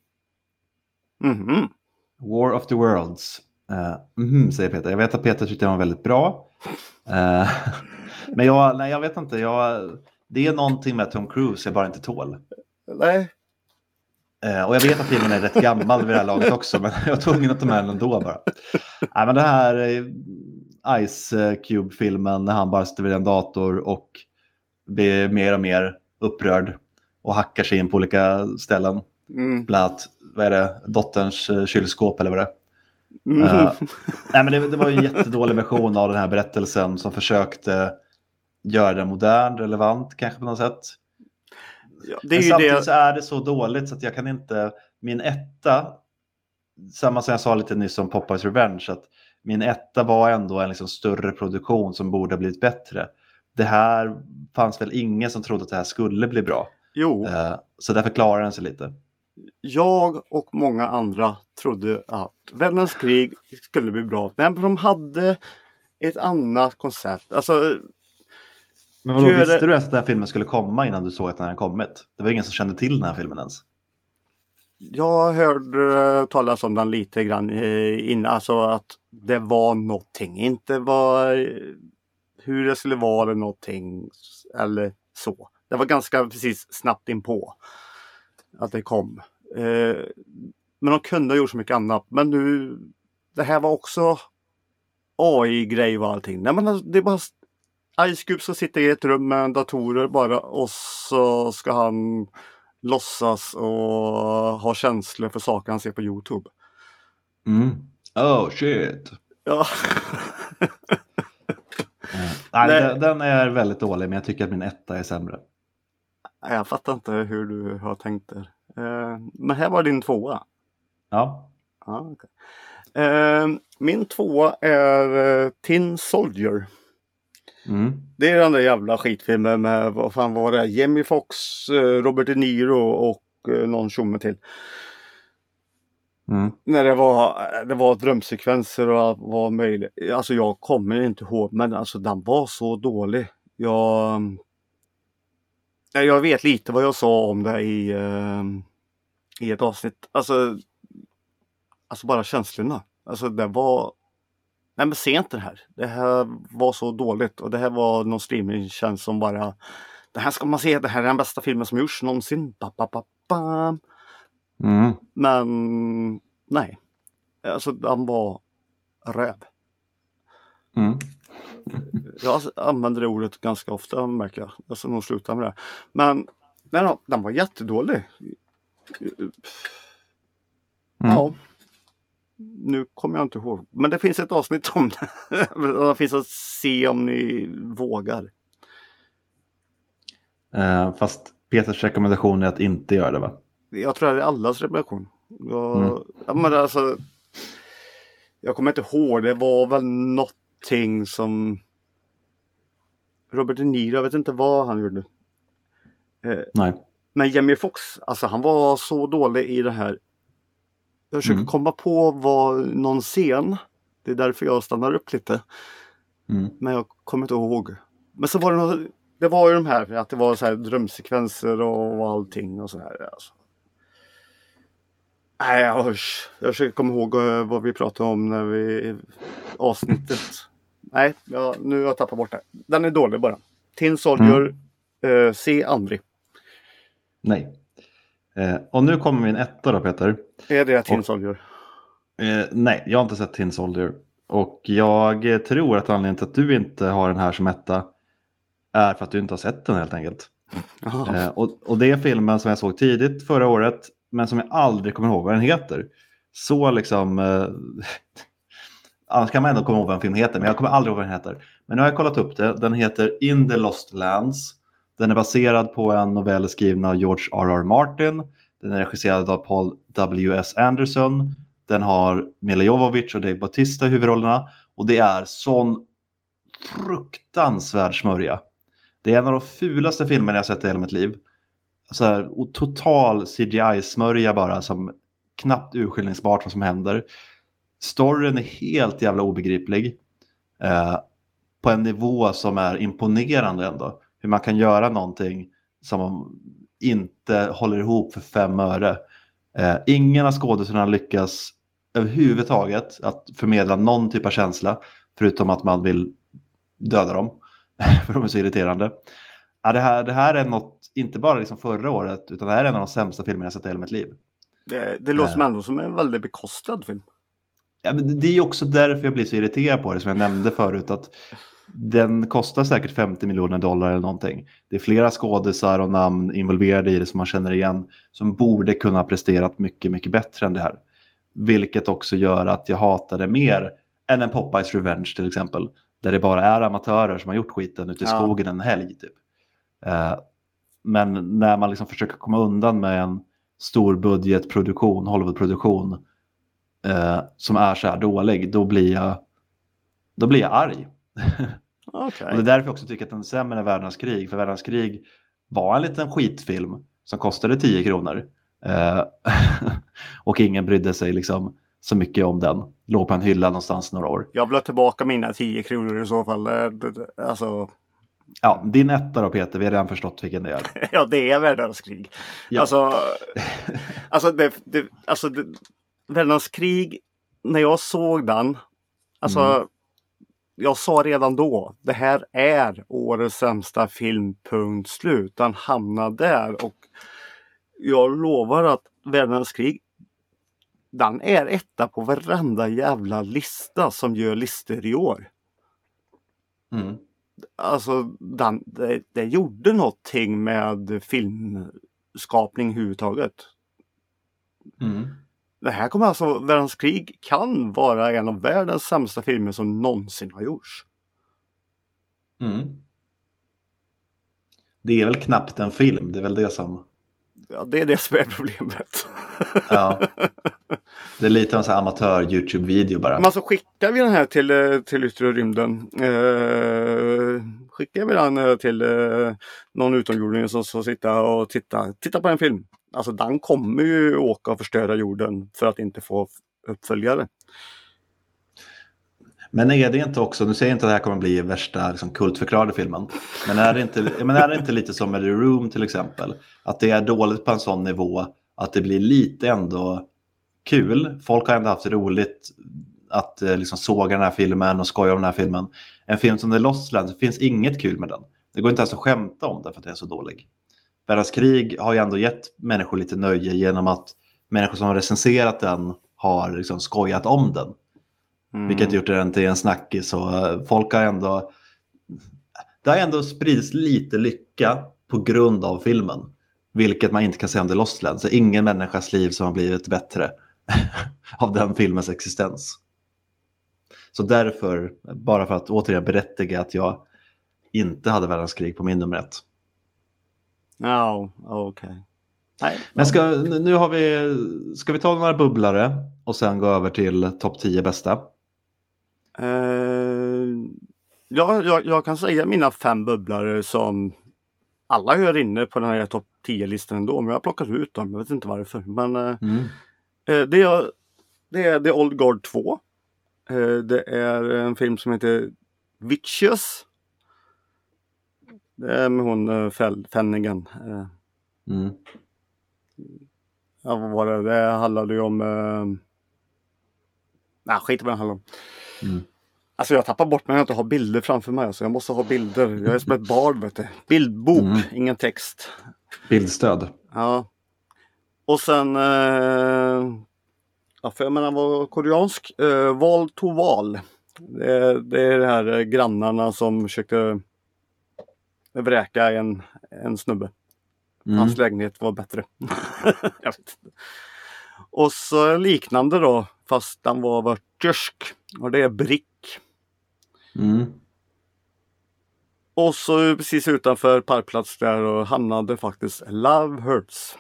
S1: War of the Worlds. Säger Peter. Jag vet att Peter tyckte den var väldigt bra. Men jag vet inte. Det är någonting med Tom Cruise jag bara inte tål.
S2: Nej.
S1: Och jag vet att filmen är rätt gammal vid det här laget också. Men jag var tvungen att ta med den ändå bara. Nej, men det här Ice Cube-filmen när han bara sitter vid en dator och blir mer och mer upprörd och hackar sig in på olika ställen. Bland annat, vad är det? Dotterns kylskåp eller vad det är. Nej, men det var ju en jättedålig version av den här berättelsen som försökte göra den modern, relevant kanske på något sätt. Ja, men samtidigt så är det så dåligt så att jag kan inte, min 1, samma som jag sa lite nyss om Popeyes Revenge, att min 1 var ändå en liksom större produktion som borde ha blivit bättre. Det här fanns väl ingen som trodde att det här skulle bli bra.
S2: Jo.
S1: Så därför klarar den sig lite. Jag
S2: och många andra trodde att Världens krig skulle bli bra. Men de hade ett annat koncept. Alltså,
S1: men vadå, visste du att den här filmen skulle komma innan du såg att den hade kommit? Det var ingen som kände till den här filmen ens.
S2: Jag hörde talas om den lite grann innan. Alltså att det var någonting. Inte var hur det skulle vara eller någonting. Eller så. Det var ganska precis snabbt inpå att det kom. Men de kunde ha gjort så mycket annat. Men nu, det här var också AI-grej och allting. Nej, men det är bara Ice Cube ska sitta i ett rum med datorer bara och så ska han låtsas och ha känslor för saker han ser på YouTube.
S1: Oh shit.
S2: Ja.
S1: Nej, den är väldigt dålig, men jag tycker att min 1 är sämre.
S2: Jag fattar inte hur du har tänkt där. Men här var din 2.
S1: Ja.
S2: Okay. Min 2 är Tin Soldier. Det är den där jävla skitfilmen med, vad fan var det? Jamie Foxx, Robert De Niro och någon tjomme till. När det var drömsekvenser och allt var möjligt. Alltså jag kommer inte ihåg, men alltså den var så dålig. Jag vet lite vad jag sa om det i ett avsnitt. Alltså bara känslorna. Alltså det var... Nej men se inte det här. Det här var så dåligt. Och det här var någon streamingtjänst som bara... Det här ska man se. Det här är den bästa filmen som gjorts någonsin. Men nej. Alltså den var röv. Jag använder det ordet ganska ofta, märker jag. Jag ska nog sluta med det. Men nej, den var jättedålig. Ja. Nu kommer jag inte ihåg. Men det finns ett avsnitt om det. Det finns att se om ni vågar.
S1: Fast Peters rekommendation är att inte göra det, va?
S2: Jag tror det är allas rekommendation. Men alltså, jag kommer inte ihåg. Det var väl någonting som... Robert De Niro, jag vet inte vad han gjorde.
S1: Nej.
S2: Men Jamie Foxx, alltså han var så dålig i det här. Jag försöker komma på någon scen. Det är därför jag stannar upp lite. Men jag kommer inte ihåg. Men så var det var ju de här, att det var så här drömsekvenser och allting och så här. Alltså. Nej, jag försöker komma ihåg vad vi pratade om när vi avsnittet. Nej, nu har jag tappat bort det. Den är dålig bara. Tin Soldier, se aldrig.
S1: Nej. Och nu kommer min etta då, Peter.
S2: Är det Tin Soldier?
S1: Nej, jag har inte sett Tin Soldier. Och jag tror att anledningen till att du inte har den här som etta är för att du inte har sett den helt enkelt. Och det är filmen som jag såg tidigt förra året, men som jag aldrig kommer ihåg vad den heter. Så liksom... Annars kan man ändå komma ihåg vad en film heter, men jag kommer aldrig ihåg vad den heter. Men nu har jag kollat upp det. Den heter In the Lost Lands. Den är baserad på en novell skriven av George R.R. Martin. Den är regisserad av Paul W.S. Anderson. Den har Milla Jovovich och Dave Bautista i huvudrollerna. Och det är sån fruktansvärd smörja. Det är en av de fulaste filmerna jag sett i hela mitt liv. Så här, och total CGI-smörja bara, som knappt urskiljningsbart vad som händer. Storyn är helt jävla obegriplig. På en nivå som är imponerande ändå. Hur man kan göra någonting som inte håller ihop för 5 öre. Ingen av skådespelarna lyckas överhuvudtaget att förmedla någon typ av känsla. Förutom att man vill döda dem. För de är så irriterande. Ja, det här är något, inte bara liksom förra året, utan det här är en av de sämsta filmerna jag sett i hela mitt liv.
S2: Det låter som ändå som en väldigt bekostad film.
S1: Ja, men det är också därför jag blir så irriterad på det, som jag nämnde förut, att den kostar säkert $50 miljoner eller någonting. Det är flera skådisar och namn involverade i det som man känner igen, som borde kunna ha presterat mycket, mycket bättre än det här. Vilket också gör att jag hatar det mer än en Popeyes Revenge till exempel. Där det bara är amatörer som har gjort skiten ute i skogen en helg typ. Men när man liksom försöker komma undan med en stor budgetproduktion, Hollywoodproduktion, som är så här dålig, då blir jag arg.
S2: Okay.
S1: Och det är därför jag också tycker att den är sämre än Världens krig. För Världens krig var en liten skitfilm som kostade 10 kronor. Och ingen brydde sig liksom så mycket om den. Låg på en hylla någonstans några år.
S2: Jag vill ha tillbaka mina 10 kronor i så fall. Alltså...
S1: Ja, din etta då, Peter, vi har redan förstått vilken det är.
S2: Ja, det är Världens krig. Ja. Alltså, Världens krig, när jag såg den, alltså jag sa redan då, det här är årets sämsta film, punkt slut. Den hamnade där och jag lovar att Världens krig, den är etta på varenda jävla lista som gör listor i år. Alltså det gjorde någonting med filmskapning överhuvudtaget. Det här kommer alltså, Världens krig kan vara en av världens sämsta filmer som någonsin har gjorts.
S1: Det är väl knappt en film, det är väl det som...
S2: Ja, det är det som är problemet.
S1: Ja. Det är lite en sån här amatör YouTube-video bara.
S2: Men alltså skickar vi den här till yttre rymden, skickar vi den till någon utomjording som sitta och titta på en film. alltså den kommer ju åka och förstöra jorden för att inte få uppföljare.
S1: Men är det inte också, nu säger jag inte att det här kommer bli värsta liksom, kultförklarade filmen, men är det inte lite som med The Room till exempel, att det är dåligt på en sån nivå att det blir lite ändå kul, folk har ändå haft roligt att liksom såga den här filmen och skoja om den här filmen. En film som The Lost Lands, det finns inget kul med den. Det går inte ens att skämta om det för att det är så dålig. Världens krig har ju ändå gett människor lite nöje genom att människor som har recenserat den har liksom skojat om den. Vilket gjort den till en snackis. Så folk har ändå... Det har ändå spridits lite lycka på grund av filmen. Vilket man inte kan säga om The Lost Lands. Så ingen människas liv som har blivit bättre av den filmens existens. Så därför, bara för att återigen berättiga att jag inte hade världens krig på min nummer 1.
S2: Ja, okej. Nej.
S1: Men ska vi ta några bubblare och sen gå över till topp 10 bästa?
S2: Jag kan säga mina 5 bubblare som alla hör inne på den här topp 10-listan ändå. Men jag har plockat ut dem, jag vet inte varför. Men det är The Old Guard 2. Det är en film som heter Witches. Det är med hon Fennigan. Ja, vad var det? Det handlade ju om... skit vad det handlar om. Alltså jag tappar bort mig, jag inte har bilder framför mig. Så jag måste ha bilder. Jag är som ett barn, vet du. Bildbok, ingen text.
S1: Bildstöd.
S2: Ja. Och sen... för jag menar var koreansk. Val to val. Det är det här grannarna som försökte vräka en snubbe. Hans lägenhet var bättre. Jag vet inte. Och så liknande då, fast den var tysk. Och det är Brick. Och så precis utanför parkplats där och hamnade faktiskt Love Hurts.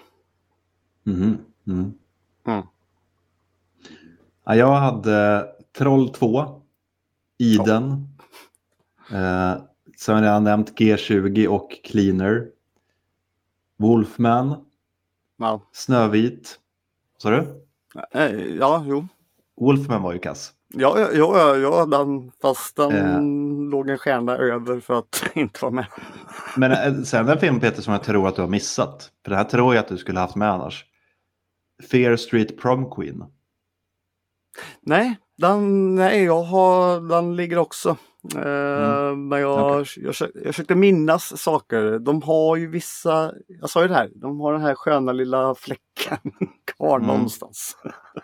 S1: Ja, jag hade Troll 2, Eden, som jag redan nämnt, G20 och Cleaner, Wolfman, Snövit. Sa du?
S2: Ja, jo.
S1: Wolfman var ju kass.
S2: Ja, fast den låg en stjärna över för att inte vara med.
S1: Men sen den film, Peter, som jag tror att du har missat. För det här tror jag att du skulle haft med annars. Fear Street Prom Queen.
S2: Nej, den ligger också. Men jag försökte minnas saker. De har ju vissa, jag sa ju det här, de har den här sköna lilla fläcken kvar någonstans.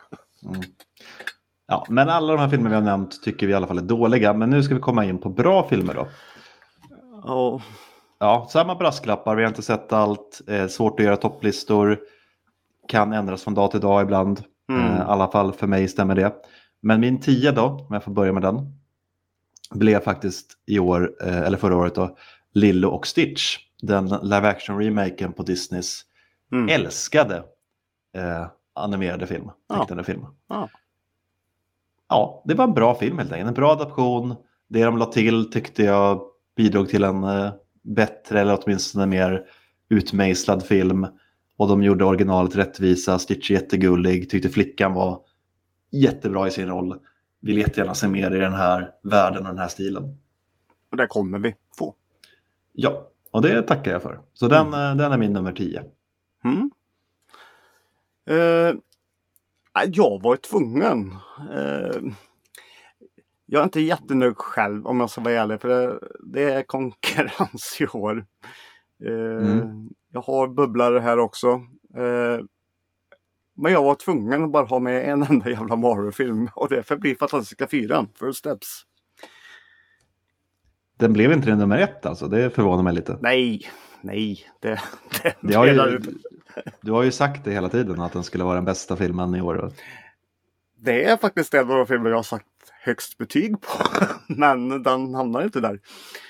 S1: Ja, men alla de här filmer vi har nämnt tycker vi i alla fall är dåliga. Men nu ska vi komma in på bra filmer då. Ja, samma brasklappar, vi har inte sett allt. Svårt att göra topplistor. Kan ändras från dag till dag ibland. I alla fall för mig stämmer det. Men min 10 då, om jag får börja med den, blev faktiskt i år, eller förra året då, Lilo och Stitch. Den live action remaken på Disneys älskade animerade film, tecknade film. Ja, det var en bra film helt enkelt. En bra adaption. Det de la till tyckte jag bidrog till en bättre, eller åtminstone mer utmejslad film. Och de gjorde originalet rättvisa. Stitch är jättegullig. Tyckte flickan var jättebra i sin roll. Vill jättegärna se mer i den här världen och den här stilen.
S2: Och det kommer vi få.
S1: Ja, och det tackar jag för. Så den är min nummer 10.
S2: Jag var tvungen. Jag är inte jättenöjd själv om jag ska vara ärlig. För det är konkurrens i år. Jag har bubblare här också. Men jag var tvungen att bara ha med en enda jävla Marvel-film. Och därför blir Fantastiska 4, First Steps.
S1: Den blev inte den nummer 1 alltså. Det förvånar mig lite.
S2: Nej.
S1: Du har ju sagt det hela tiden att den skulle vara den bästa filmen i år.
S2: Det är faktiskt en av de filmer jag har sagt högst betyg på. Men den hamnar inte där.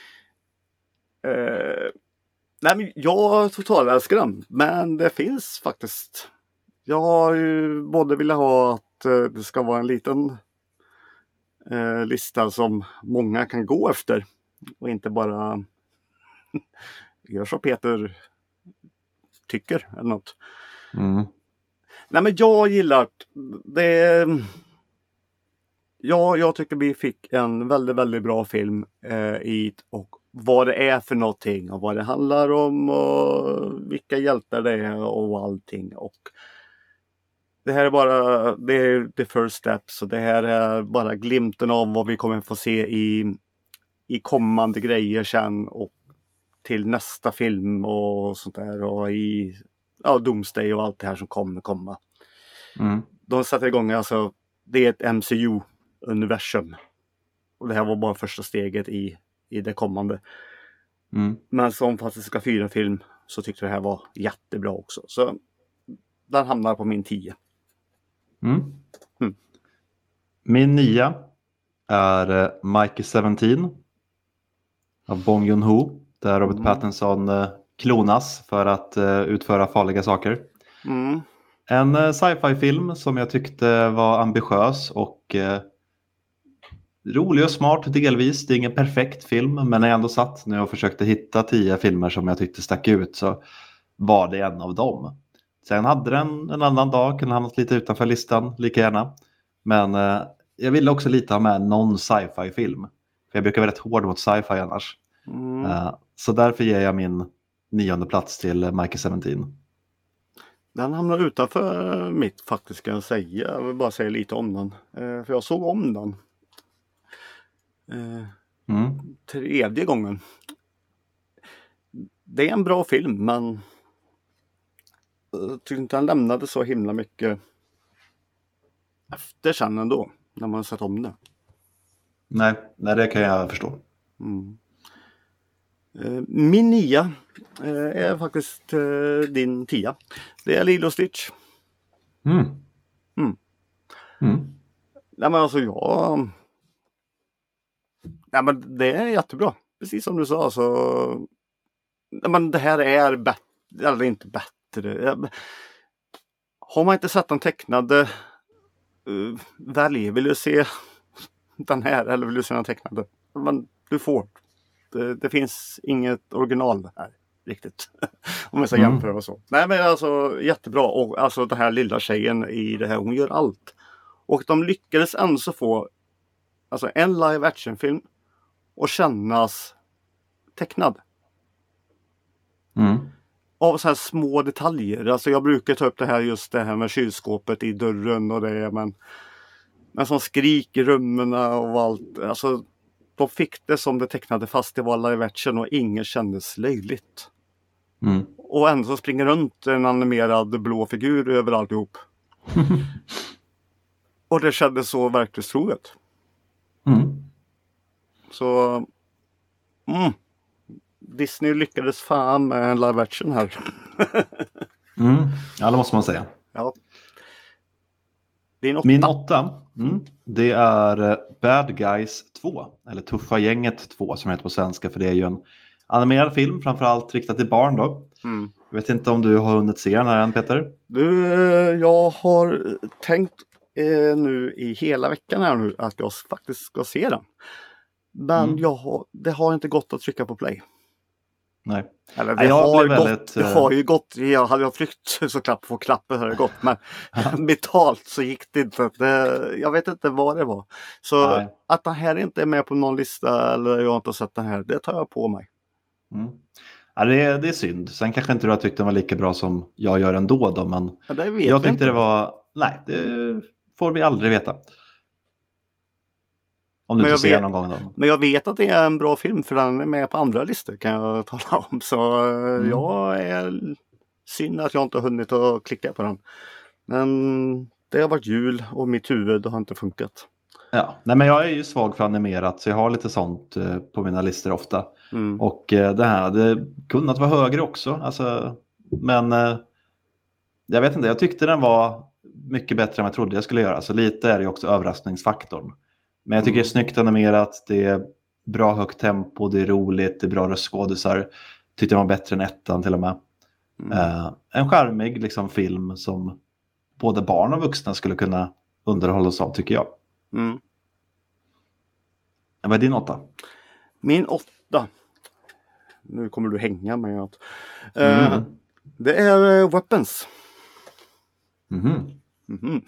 S2: Nej, men jag totalt älskar den. Men det finns faktiskt. Jag har ju både velat ha att det ska vara en liten lista som många kan gå efter. Och inte bara gör så Peter tycker eller något.
S1: Mm.
S2: Nej, men jag gillar det. Ja, jag tycker vi fick en väldigt, väldigt bra film och vad det är för någonting och vad det handlar om och vilka hjältar det är och allting. Och det här är bara det är the first steps och det här är bara glimten av vad vi kommer få se i kommande grejer sen och till nästa film och sånt där och i Doomsday och allt det här som kommer komma.
S1: Mm.
S2: De sätter igång, alltså det är ett MCU-universum och det här var bara första steget i det kommande.
S1: Mm.
S2: Men som Fantastiska 4-film så tyckte jag det här var jättebra också. Så den hamnar på min 10.
S1: Mm.
S2: Mm.
S1: Min 9 är Mikey 17 av Bong Joon-ho. Där Robert Pattinson klonas för att utföra farliga saker.
S2: Mm.
S1: En sci-fi-film som jag tyckte var ambitiös och rolig och smart delvis. Det är ingen perfekt film, men när jag ändå satt när jag försökte hitta 10 filmer som jag tyckte stack ut så var det en av dem. Sen hade den en annan dag, kunde hamnat lite utanför listan lika gärna. Men jag ville också lite ha med någon sci-fi-film. För jag brukar vara rätt hård mot sci-fi annars. Så därför ger jag min 9:e plats till Mikey 17.
S2: Den hamnar utanför mitt faktiskt, kan jag säga. Jag vill bara säga lite om den. För jag såg om den. 3:e gången. Det är en bra film, men jag tyckte inte den lämnade så himla mycket efter sen ändå. När man har sett om det.
S1: Nej, det kan jag förstå.
S2: Min 9 är faktiskt din 10. Det är Lilo och Stitch. Nej, men alltså nej, men det är jättebra. Precis som du sa så. Nej, men det här är bättre. Eller inte bättre. Har man inte sett den tecknade, välj. Vill du se den här eller vill du se den tecknade? Men du får. Det finns inget original här riktigt. Om jag ska jämföra och så. Nej, men alltså jättebra. Och alltså den här lilla tjejen i det här, hon gör allt. Och de lyckades ändå få alltså en live action film och kännas tecknad. Av så här små detaljer. Alltså jag brukar ta upp just det här med kylskåpet i dörren och det, men som skrik i rummen och allt. Alltså de fick det som det tecknade fast det var live action och ingen kändes löjligt. Och ändå så springer runt en animerad blå figur över alltihop. Och det kändes så verklighetstroget. Så Disney lyckades fan med en live action här.
S1: Ja, det måste man säga.
S2: Ja.
S1: Min 8, det är Bad Guys 2. Eller Tuffa gänget 2 som heter på svenska. För det är ju en animerad film, framförallt riktad till barn då. Jag vet inte om du har hunnit se den här än, Peter?
S2: Jag har tänkt nu i hela veckan här nu att jag faktiskt ska se den. Men det har inte gått att trycka på play.
S1: Nej.
S2: Eller det har ju gått. Jag hade tryckt så på knappen hade det gått. Men betalt så gick det inte. Jag vet inte vad det var. Så att den här inte är med på någon lista eller jag har inte sett den här. Det tar jag på mig.
S1: Ja, det är synd. Sen kanske inte du har tyckt den var lika bra som jag gör ändå. Då, men jag tyckte det var. Nej, det får vi aldrig veta. Om du inte ser någon gång då.
S2: Men jag vet att det är en bra film för den är med på andra listor kan jag tala om. Så jag är synd att jag inte har hunnit att klicka på den. Men det har varit jul och mitt huvud har inte funkat.
S1: Ja, nej, men jag är ju svag för animerat så jag har lite sånt på mina listor ofta. Och det här hade kunnat vara högre också. Alltså, men jag vet inte, jag tyckte den var mycket bättre än jag trodde jag skulle göra. Så lite är det också överraskningsfaktorn. Men jag tycker det är snyggt animerat, det är bra högt tempo, det är roligt, det är bra röstskådisar. Tyckte den var bättre än ettan till och med. En charmig liksom, film som både barn och vuxna skulle kunna underhålla oss av, tycker jag. Vad är din 8?
S2: Min 8. Nu kommer du hänga med att det är Weapons.
S1: Mhm.
S2: Mhm.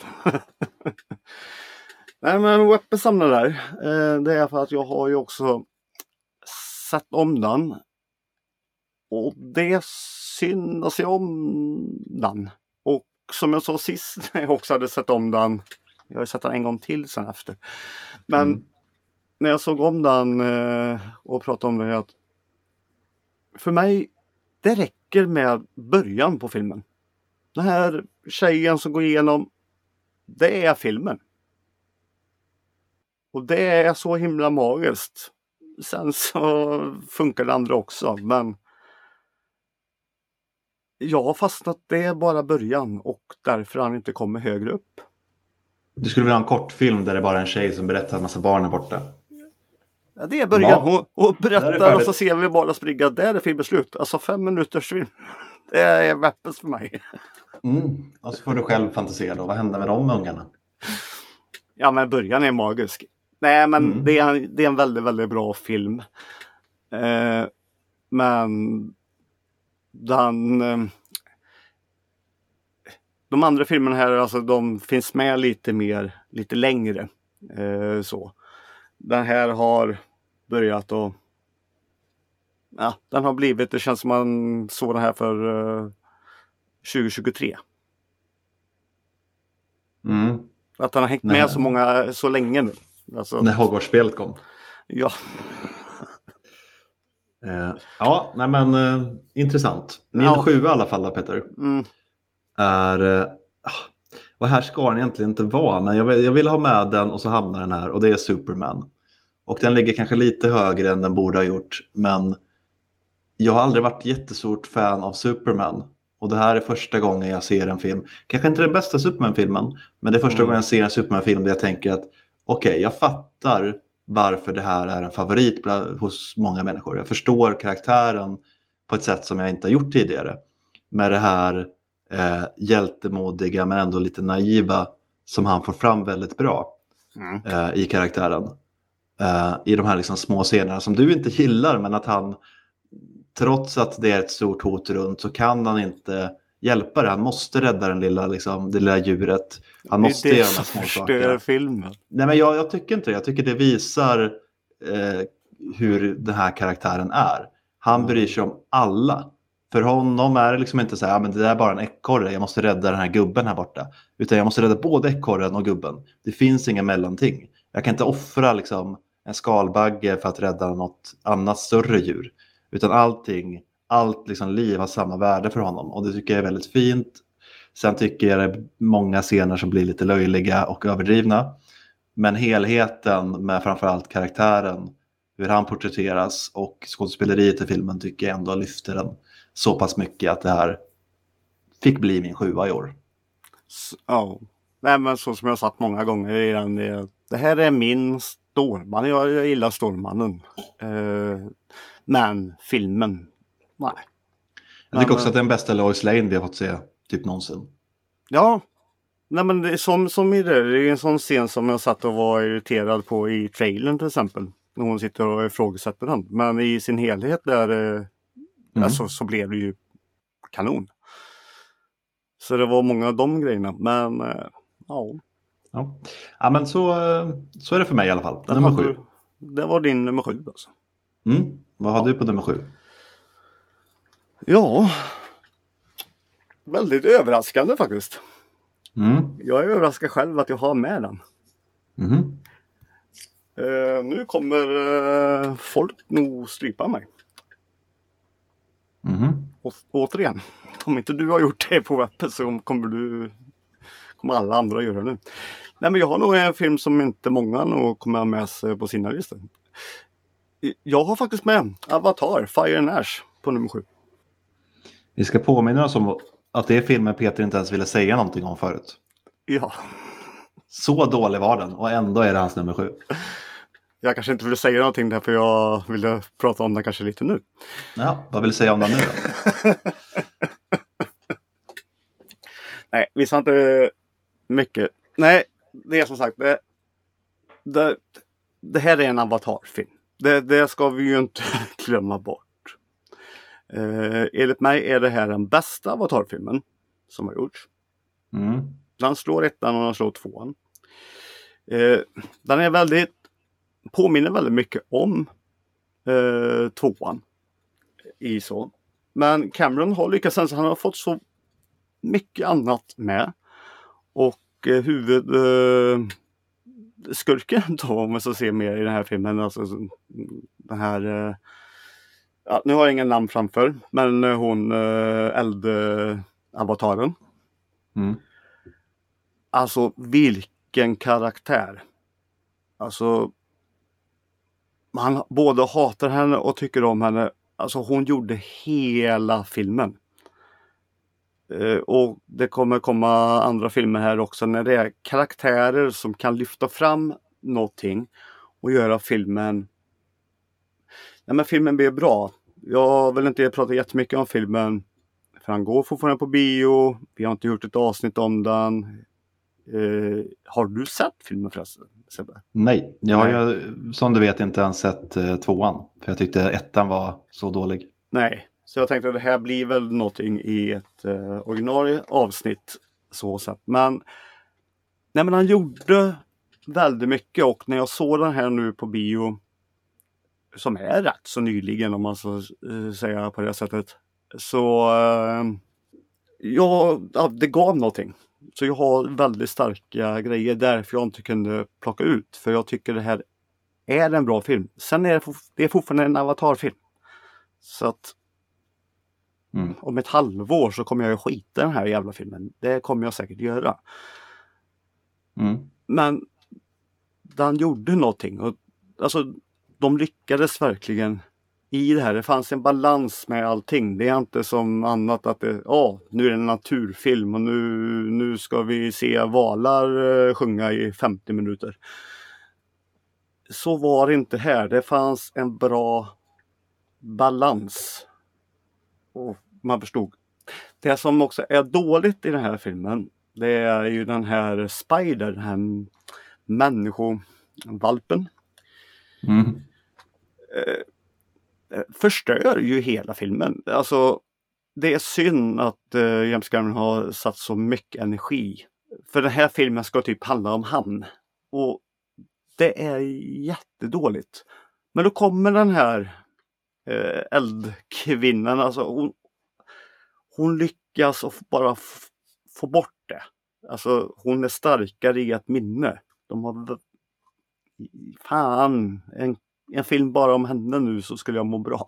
S2: Nej, men Weapon där. Det är för att jag har ju också sett om den. Och det är synd att se om den. Och som jag sa sist när jag också hade sett om den. Jag har sett den en gång till sen efter. Men när jag såg om den och pratade om det, att för mig det räcker med början på filmen. Den här tjejen som går igenom, det är filmen. Och det är så himla magiskt. Sen så funkar det andra också, men jag har fastnat, det är bara början och därför han inte kommer högre upp.
S1: Du skulle vilja ha en kortfilm där det bara är en tjej som berättar att en massa barn är borta?
S2: Ja, det är början.
S1: Ja,
S2: Hon
S1: där är
S2: berättar och
S1: färdigt.
S2: så ser vi bara springa. Där är filmen slut. Alltså 5 minuters film. Det är Weapons för mig.
S1: Och så får du själv fantisera då. Vad händer med de ungarna?
S2: Ja, men början är magisk. Nej, men det är en väldigt, väldigt bra film. Men de andra filmerna här, alltså de finns med lite längre. Så. Den här har börjat och den har blivit, det känns som man såg den här för 2023. Att den har hängt med så länge nu. Alltså,
S1: när Hogwarts-spelet kom.
S2: Ja.
S1: Ja, nej men intressant. Min 7 i alla fall då, Peter. Är... och här ska den egentligen inte vara, men jag vill ha med den och så hamnar den här, och det är Superman. Och den ligger kanske lite högre än den borde ha gjort, men jag har aldrig varit jättestort fan av Superman. Och det här är första gången jag ser en film, kanske inte den bästa Superman-filmen, men det är första gången jag ser en Superman-film där jag tänker att okej, jag fattar varför det här är en favorit hos många människor. Jag förstår karaktären på ett sätt som jag inte har gjort tidigare. Med det här hjältemodiga men ändå lite naiva som han får fram väldigt bra i karaktären. I de här liksom små scenerna som du inte gillar, men att han, trots att det är ett stort hot runt, så kan han inte hjälpa det. Han måste rädda det lilla djuret. Han måste göra de små sakerna.
S2: Filmen.
S1: Nej, men jag tycker inte det. Jag tycker det visar hur den här karaktären är. Han bryr sig om alla. För honom är det liksom inte så här, men det är bara en ekorre, jag måste rädda den här gubben här borta. Utan jag måste rädda både ekorren och gubben. Det finns inga mellanting. Jag kan inte offra liksom en skalbagge för att rädda något annat större djur. Utan allt liksom liv har samma värde för honom. Och det tycker jag är väldigt fint. Sen tycker jag det är många scener som blir lite löjliga och överdrivna. Men helheten med framförallt karaktären, hur han porträtteras och skådespeleriet i filmen, tycker jag ändå lyfter den så pass mycket att det här fick bli min 7 i år.
S2: Nej, men så som jag har sagt många gånger i den, det här är min Stålman. Jag gillar Stålmannen. Men filmen, nej.
S1: Jag tycker också att det är den bästa Lois Lane vi har fått se typ någonsin.
S2: Ja, nej, men det är som i det är en sån scen som jag satt och var irriterad på i trailern till exempel. När hon sitter och ifrågasätter den. Men i sin helhet där alltså, så blev det ju kanon. Så det var många av de grejerna. Men
S1: Ja, men så är det för mig i alla fall. Nummer 7.
S2: Det var din nummer 7 alltså.
S1: Vad har du på nummer 7?
S2: Ja, väldigt överraskande faktiskt. Jag är överraskad själv att jag har med den. Nu kommer folk nog strypa mig. Återigen, om inte du har gjort det på webben så kommer alla andra göra det nu. Nej, men jag har nog en film som inte många nog kommer ha med sig på sina listor. Jag har faktiskt med Avatar, Fire and Ash på nummer 7.
S1: Vi ska påminna oss om att det är filmen Peter inte ens ville säga någonting om förut.
S2: Ja.
S1: Så dålig var den, och ändå är det hans nummer 7.
S2: Jag kanske inte ville säga någonting där, för jag ville prata om den kanske lite nu.
S1: Ja, vad vill du säga om den nu då?
S2: Nej, vi sa inte mycket. Nej, det är som sagt, det här är en Avatar-film. Det ska vi ju inte glömma bort. Enligt mig är det här den bästa Avatar-filmen som har gjorts. Den slår ettan och den slår tvåan. Den är påminner väldigt mycket om tvåan i så. Men Cameron har lyckats, han har fått så mycket annat med. Och huvudskurken då, om man så ser mer i den här filmen, alltså den här nu har jag ingen namn framför, men hon eldavataren. Alltså vilken karaktär. Alltså man både hatar henne och tycker om henne. Alltså hon gjorde hela filmen. Och det kommer komma andra filmer här också när det är karaktärer som kan lyfta fram någonting och göra filmen. Ja, men filmen blir bra. Jag vill inte prata jättemycket om filmen, för han går fortfarande på bio. Vi har inte gjort ett avsnitt om den. Har du sett filmen förresten, Sebbe?
S1: Nej, jag har ju som du vet inte ens sett tvåan. För jag tyckte ettan var så dålig.
S2: Nej, så jag tänkte att det här blir väl någonting i ett ordinarie avsnitt så sett. Men han gjorde väldigt mycket, och när jag såg den här nu på bio, som är rätt så nyligen om man så säga på det sättet, så det gav någonting. Så jag har väldigt starka grejer därför jag inte kunde plocka ut. För jag tycker det här är en bra film. Sen är det är fortfarande en Avatar-film. Så att om ett halvår så kommer jag skita den här jävla filmen. Det kommer jag säkert göra. Men den gjorde någonting. Och, alltså, de lyckades verkligen i det här. Det fanns en balans med allting. Det är inte som annat att nu är det en naturfilm och nu ska vi se valar sjunga i 50 minuter. Så var det inte här. Det fanns en bra balans. Och man förstod. Det som också är dåligt i den här filmen, det är ju den här Spider, den här människovalpen. Förstör ju hela filmen. Alltså, det är synd att James Cameron har satt så mycket energi. För den här filmen ska typ handla om han. Och det är jättedåligt. Men då kommer den här eldkvinnan. Alltså hon lyckas och bara få bort det. Alltså hon är starkare i ett minne. De har en film bara om henne nu så skulle jag må bra.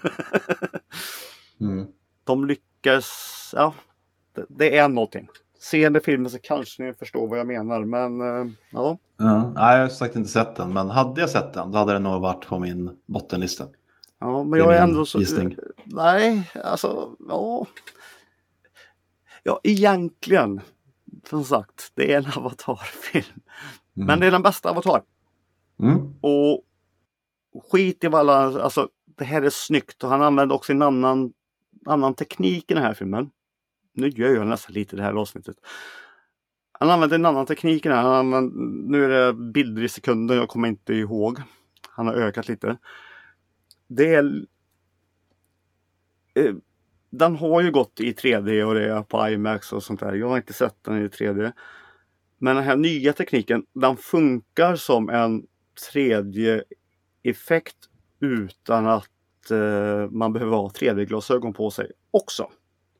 S2: De lyckas, det är någonting. Seende filmen så kanske ni förstår vad jag menar, men ja.
S1: Nej, jag har sagt inte sett den, men hade jag sett den då hade det nog varit på min bottenlista.
S2: Ja, men jag är ändå så...
S1: gissning.
S2: Nej, alltså, ja, egentligen, som sagt, det är en Avatar-film. Men det är den bästa Avatar. Och skit i vad alla, alltså det här är snyggt, och han använder också en annan teknik i den här filmen. Nu gör jag nästan lite det här avsnittet. Han använder en annan teknik i den här. Nu är det bilder i sekunder, jag kommer inte ihåg. Han har ökat lite. Det är den har ju gått i 3D och det är på IMAX och sånt där. Jag har inte sett den i 3D. Men den här nya tekniken, den funkar som en 3D-effekt utan att man behöver ha 3D-glasögon på sig också.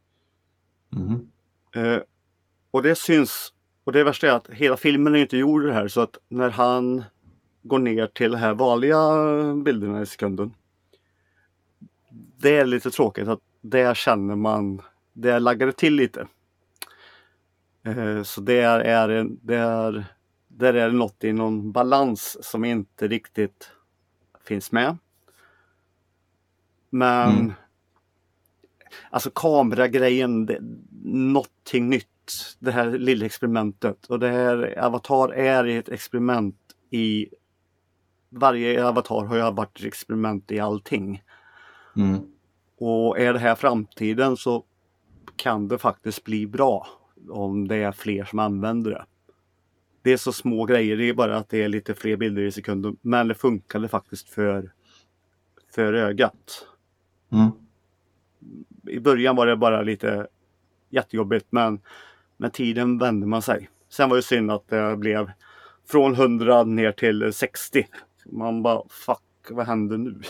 S2: Och det syns, och det värsta är att hela filmen är inte gjord det här, så att när han går ner till de här vanliga bilderna i sekunden, det är lite tråkigt att känner man, det laggade till lite. Så där är det något i någon balans som inte riktigt finns med. Men alltså kameragrejen, någonting nytt. Det här lilla experimentet. Och det här Avatar är ett experiment i... Varje Avatar har ju varit ett experiment i allting. Och är det här framtiden så kan det faktiskt bli bra. Om det är fler som använder det. Det är så små grejer. Det är bara att det är lite fler bilder i sekunden. Men det funkade faktiskt för ögat. I början var det bara lite jättejobbigt, men med tiden vände man sig. Sen var det synd att det blev från 100 ner till 60. Man bara, fuck, vad händer nu?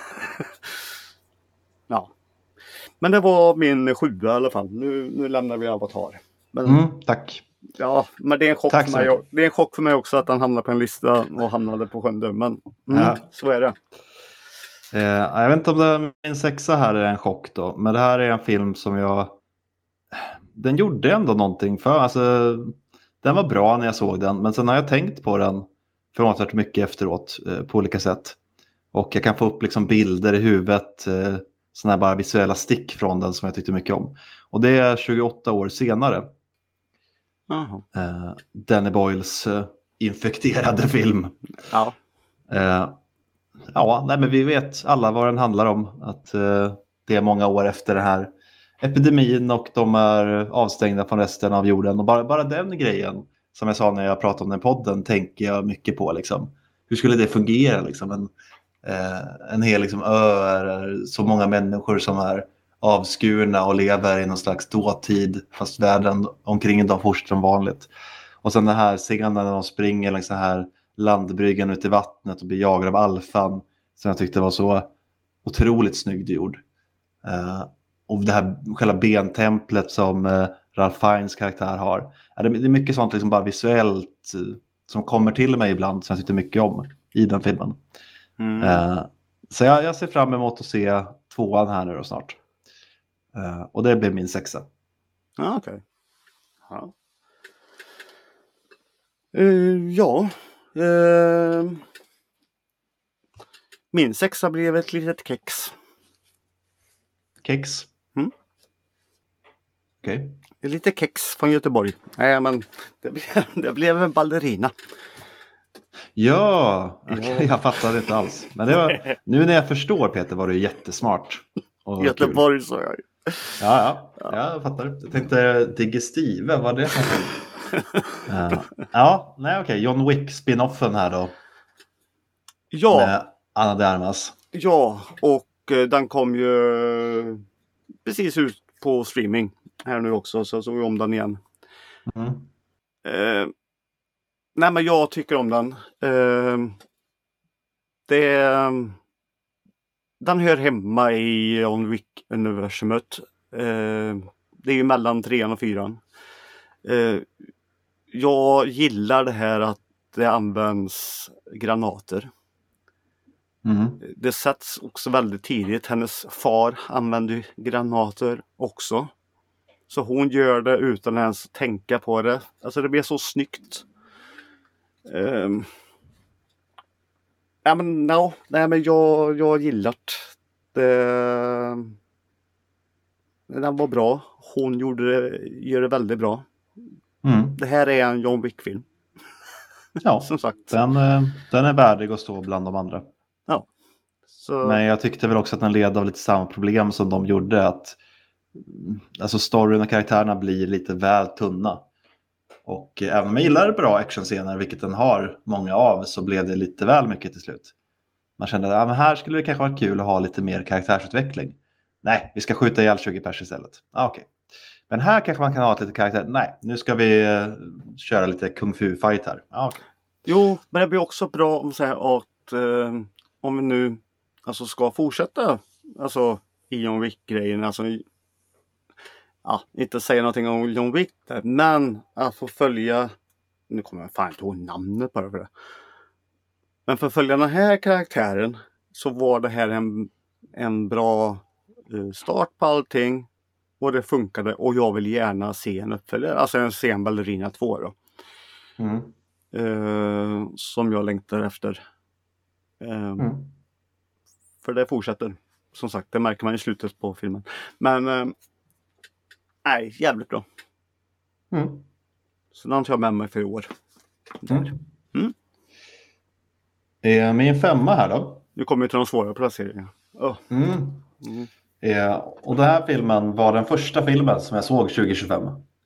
S2: Ja. Men det var min 7 i alla fall. Nu lämnar vi Avatar. Men,
S1: tack.
S2: Ja, men det är en chock
S1: Tack
S2: för mig. Det är en chock för mig också att han hamnar på en lista och hamnade på 7. Men så är det.
S1: Jag vet inte om min 6 här är en chock då. Men det här är en film som den gjorde ändå någonting för. Alltså, den var bra när jag såg den. Men sen har jag tänkt på den förvånansvärt mycket efteråt på olika sätt. Och jag kan få upp liksom bilder i huvudet. Sådana här bara visuella stick från den som jag tyckte mycket om. Och det är 28 år senare. Danny Boyles infekterade film.
S2: Ja.
S1: Ja, nej, men vi vet alla vad den handlar om. Att det är många år efter den här epidemin och de är avstängda från resten av jorden. Och bara den grejen, som jag sa när jag pratade om den podden, tänker jag mycket på. Liksom. Hur skulle det fungera? Liksom? En hel liksom, är så många människor som är avskurna och lever i någon slags dåtid, fast världen omkring dem fortsätter som vanligt. Och sen den här scenen när de springer längs den här landbryggan ut i vattnet och blir jagade av alfan, som jag tyckte var så otroligt snyggt gjord. Och det här själva bentemplet som Ralph Fiennes karaktär har. Det är mycket sånt liksom bara visuellt som kommer till mig ibland, som jag tyckte mycket om i den filmen. Så jag ser fram emot att se 2 här nu då snart. Och det blir min 6.
S2: Ja, okej. Ja. Min 6 blev ett litet kex.
S1: Kex? Okej.
S2: Lite kex från Göteborg. Nej, men det blev en ballerina.
S1: Ja, okay. Jag fattar inte alls. Men nu när jag förstår, Peter, var det jättesmart.
S2: Göteborg sa jag.
S1: Ja, jag fattar. Jag tänkte digestive, vad det för ja, nej okej. John Wick spin-offen här då.
S2: Ja.
S1: Med Ana de Armas.
S2: Ja, och den kom ju precis ut på streaming här nu också, så jag såg om den igen. Nej, men jag tycker om den. Den hör hemma i John Wick-universumet. Det är ju mellan 3 och 4. Jag gillar det här att det används granater. Det sätts också väldigt tidigt. Hennes far använder granater också. Så hon gör det utan att ens tänka på det. Alltså det blir så snyggt. Men jag gillar det. Den var bra. Hon gör det väldigt bra. Det här är en John Wick-film.
S1: Ja,
S2: som sagt.
S1: Den är värdig att stå bland de andra.
S2: Ja. Så...
S1: Men jag tyckte väl också att den led av lite samma problem som de gjorde. Att alltså storyn och karaktärerna blir lite väl tunna. Och även om jag gillar bra actionscener, vilket den har många av, så blev det lite väl mycket till slut. Man kände att men här skulle det kanske vara kul att ha lite mer karaktärsutveckling. Nej, vi ska skjuta ihjäl 20 pers istället. Okej. Men här kanske man kan ha lite karaktär. Nej, nu ska vi köra lite kung fu fight här. Okay.
S2: Jo, men det blir också bra om säga att om vi nu alltså ska fortsätta alltså i John Wick-grejen, alltså inte säga någonting om John Wick där, men att få följa, nu kommer jag fan inte ihåg namnet bara för det. Men för att följa den här karaktären så var det här en bra start på allting. Och det funkade. Och jag vill gärna se en uppföljare. Alltså se en Ballerina 2 då. Som jag längtar efter. För det fortsätter. Som sagt, det märker man i slutet på filmen. Men nej, jävligt bra. Så den tar jag med mig för i år.
S1: Min 5 här då.
S2: Nu kommer vi till de svåra placeringarna.
S1: Och den här filmen var den första filmen som jag såg 2025.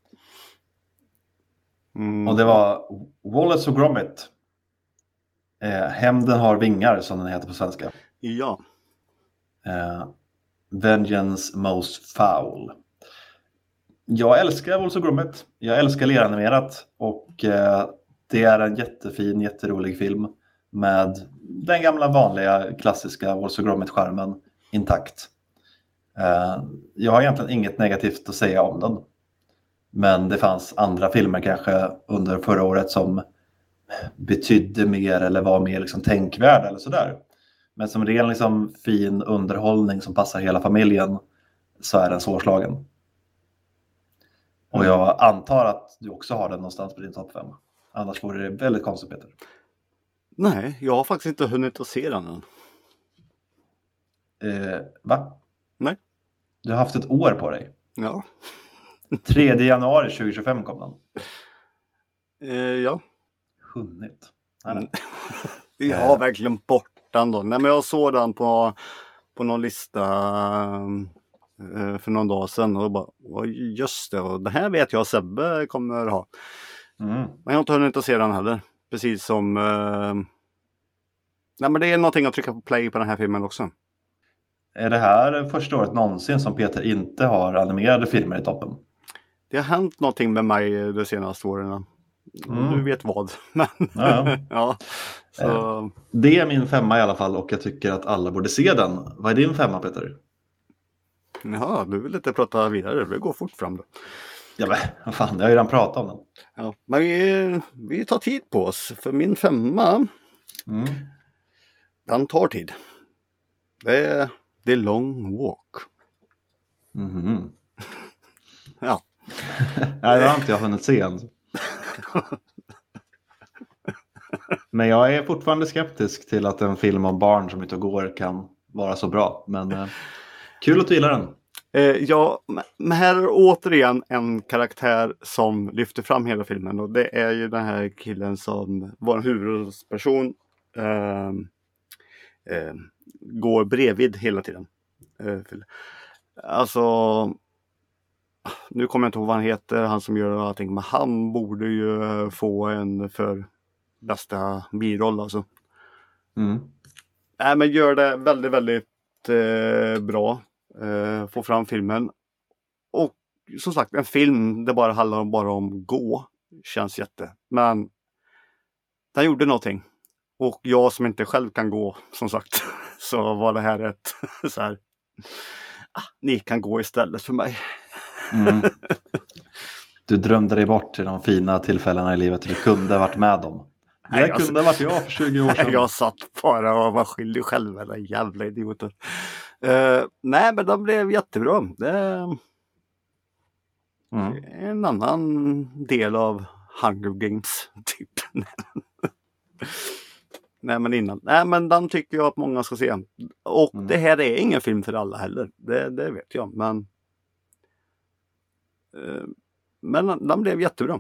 S1: Och det var Wallace och Gromit. Hämnden har vingar, som den heter på svenska.
S2: Ja.
S1: Vengeance Most Foul. Jag älskar Wallace och Gromit. Jag älskar leranimerat och det är en jättefin, jätterolig film med den gamla vanliga klassiska Wallace och Gromit-skärmen intakt. Jag har egentligen inget negativt att säga om den. Men det fanns andra filmer kanske under förra året som betydde mer eller var mer liksom tänkvärd eller sådär. Men som ren liksom fin underhållning som passar hela familjen så är den svårslagen. Och jag antar att du också har den någonstans på din topp 5. Annars vore det väldigt konstigt, Peter.
S2: Nej, jag har faktiskt inte hunnit att se den än.
S1: Va?
S2: Nej.
S1: Du har haft ett år på dig.
S2: Ja.
S1: 3 januari 2025 kom den.
S2: Ja.
S1: Hunnit.
S2: Jag har verkligen bort den då. Nej, men jag såg den på någon lista för någon dag sedan och bara, just det, och det här vet jag Sebbe kommer ha. Men jag har inte hunnit att se den heller. Precis som nej, men det är någonting att trycka på play på den här filmen också.
S1: Är det här första året någonsin som Peter inte har animerade filmer i toppen?
S2: Det har hänt någonting med mig de senaste åren. Du vet vad. Men
S1: ja.
S2: Ja, så...
S1: Det är min 5 i alla fall och jag tycker att alla borde se den. Vad är din 5, Peter?
S2: Ja, du vill inte prata vidare. Vi går fort fram då.
S1: Ja, men vad fan, jag har ju redan pratat om den.
S2: Ja, men vi tar tid på oss. För min 5, den tar tid. Det är The Long Walk. Ja.
S1: Nej, det har inte jag hunnit se än. Men jag är fortfarande skeptisk till att en film om barn som inte går kan vara så bra. Men kul att du gillar den.
S2: Ja, men här är återigen en karaktär som lyfter fram hela filmen. Och det är ju den här killen som var en huvudperson. Går bredvid hela tiden. Alltså, nu kommer jag inte ihåg vad han heter, han som gör allting, men han borde ju få en för bästa biroll alltså. Nej, men gör det väldigt, väldigt bra. Få fram filmen. Och som sagt, en film det bara handlar bara om gå. Känns men den gjorde någonting. Och jag som inte själv kan gå, som sagt, så var det här ett så här, ni kan gå istället för mig.
S1: Du drömde dig bort till de fina tillfällena i livet du kunde ha varit med dem. Det kunde ha varit jag för 20 år sedan.
S2: Jag satt bara och var skyldig själv, eller jävla idioter. Nej, men de blev jättebra. Det är en annan del av Hunger Games, typ. Nej, men innan. Nej, men den tycker jag att många ska se. Och det här är ingen film för alla heller. Det vet jag. Men den blev jättebra.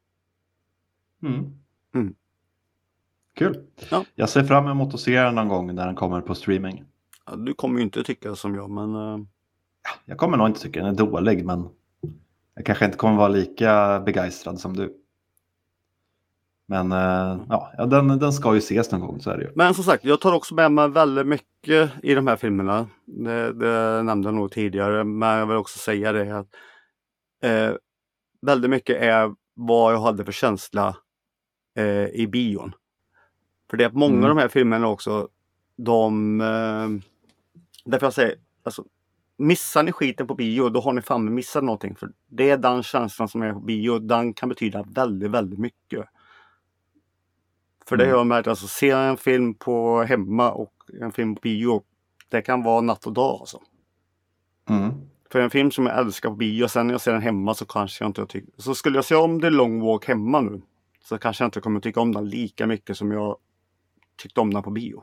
S1: Kul.
S2: Ja.
S1: Jag ser fram emot att se den någon gång när den kommer på streaming.
S2: Ja, du kommer ju inte tycka som jag, men...
S1: Jag kommer nog inte tycka den är dålig, men jag kanske inte kommer vara lika begeistrad som du. Men den ska ju ses någon gång, så är det ju.
S2: Men som sagt, jag tar också med mig väldigt mycket i de här filmerna. Det nämnde jag nog tidigare, men jag vill också säga det att väldigt mycket är vad jag hade för känsla i bion. För det är många av de här filmerna också, därför jag säger, alltså, missar ni skiten på bio, då har ni fan missat någonting. För det är den känslan som är på bio, den kan betyda väldigt, väldigt mycket. För det gör mig att alltså, se en film på hemma och en film på bio, det kan vara natt och dag alltså. För en film som jag älskar på bio, sen när jag ser den hemma så kanske jag inte tycker. Så skulle jag se om The Long Walk hemma nu, så kanske jag inte kommer tycka om den lika mycket som jag tyckte om den på bio.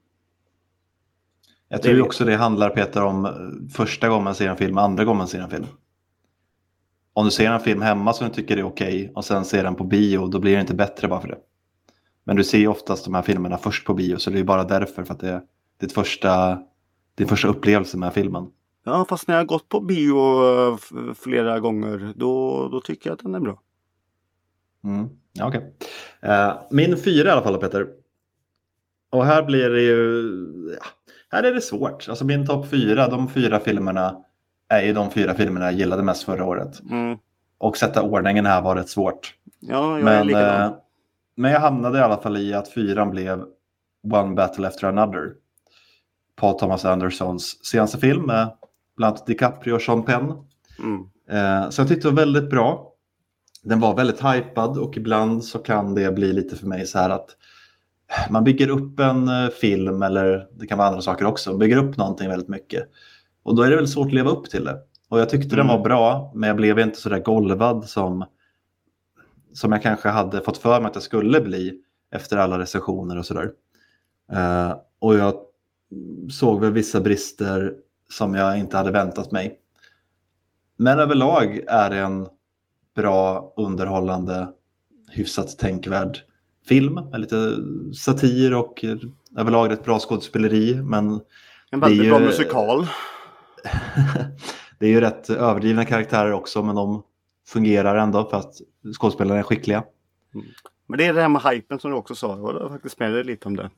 S1: Jag tror också det handlar, Peter, om första gången man ser en film, andra gången man ser en film. Om du ser en film hemma som du tycker är okej och sen ser den på bio, då blir det inte bättre bara för det. Men du ser ju oftast de här filmerna först på bio, så det är bara därför, för att det är din första upplevelse med filmen.
S2: Ja, fast när jag har gått på bio flera gånger, då tycker jag att den är bra.
S1: Ja, okej. Min 4 i alla fall, Peter. Och här blir det ju... här är det svårt. Alltså min topp 4, de 4 filmerna är ju de 4 filmerna jag gillade mest förra året. Och sätta ordningen här var rätt svårt.
S2: Ja, jag är likadan.
S1: Men jag hamnade i alla fall i att 4 blev One Battle After Another. Paul Thomas Andersons senaste film med bland annat DiCaprio och Sean Penn. Så jag tyckte det var väldigt bra. Den var väldigt hypad och ibland så kan det bli lite för mig så här att man bygger upp en film, eller det kan vara andra saker också, bygger upp någonting väldigt mycket. Och då är det väl svårt att leva upp till det. Och jag tyckte den var bra, men jag blev inte så där golvad som jag kanske hade fått för mig att jag skulle bli efter alla recensioner och sådär. Och jag såg väl vissa brister som jag inte hade väntat mig. Men överlag är det en bra, underhållande, hyfsat tänkvärd film med lite satir och överlag ett bra skådespeleri. Men
S2: en väldigt bra musikal.
S1: Det är ju rätt överdrivna karaktärer också, men de fungerar ändå för att skådespelarna är skickliga.
S2: Men det är det här med hypen som du också sa. Jag har faktiskt med dig lite om det.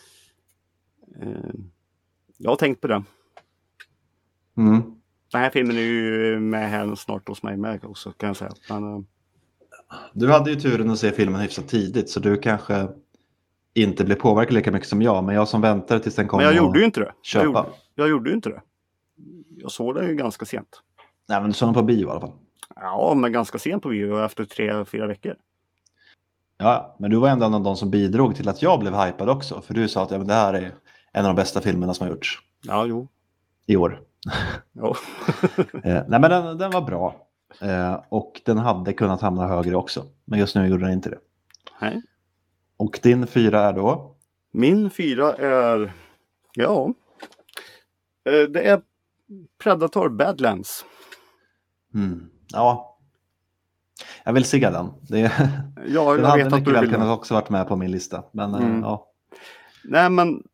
S2: Jag har tänkt på det. Den här filmen är ju med här snart hos mig med också, kan jag säga. Men,
S1: du hade ju turen att se filmen hyfsat tidigt, så du kanske inte blev påverkad lika mycket som jag. Men jag som väntade tills den kom.
S2: Men jag gjorde ju inte det.
S1: Köpa.
S2: Jag gjorde ju inte det. Jag såg det ju ganska sent.
S1: Nej, men du såg den på bio i alla fall.
S2: Ja, men ganska sent på bio, efter 3-4 veckor.
S1: Ja, men du var ändå en av de som bidrog till att jag blev hypad också. För du sa att det här är en av de bästa filmerna som har gjorts.
S2: Ja, jo.
S1: I år.
S2: Ja.
S1: Nej, men den var bra. Och den hade kunnat hamna högre också. Men just nu gjorde den inte det.
S2: Nej.
S1: Och din 4 är då?
S2: Min 4 är... Ja. Det är Predator Badlands.
S1: Ja. Jag vill se den. Den hade mycket väl kunnat också varit med på min lista. Men ja.
S2: Nej, men...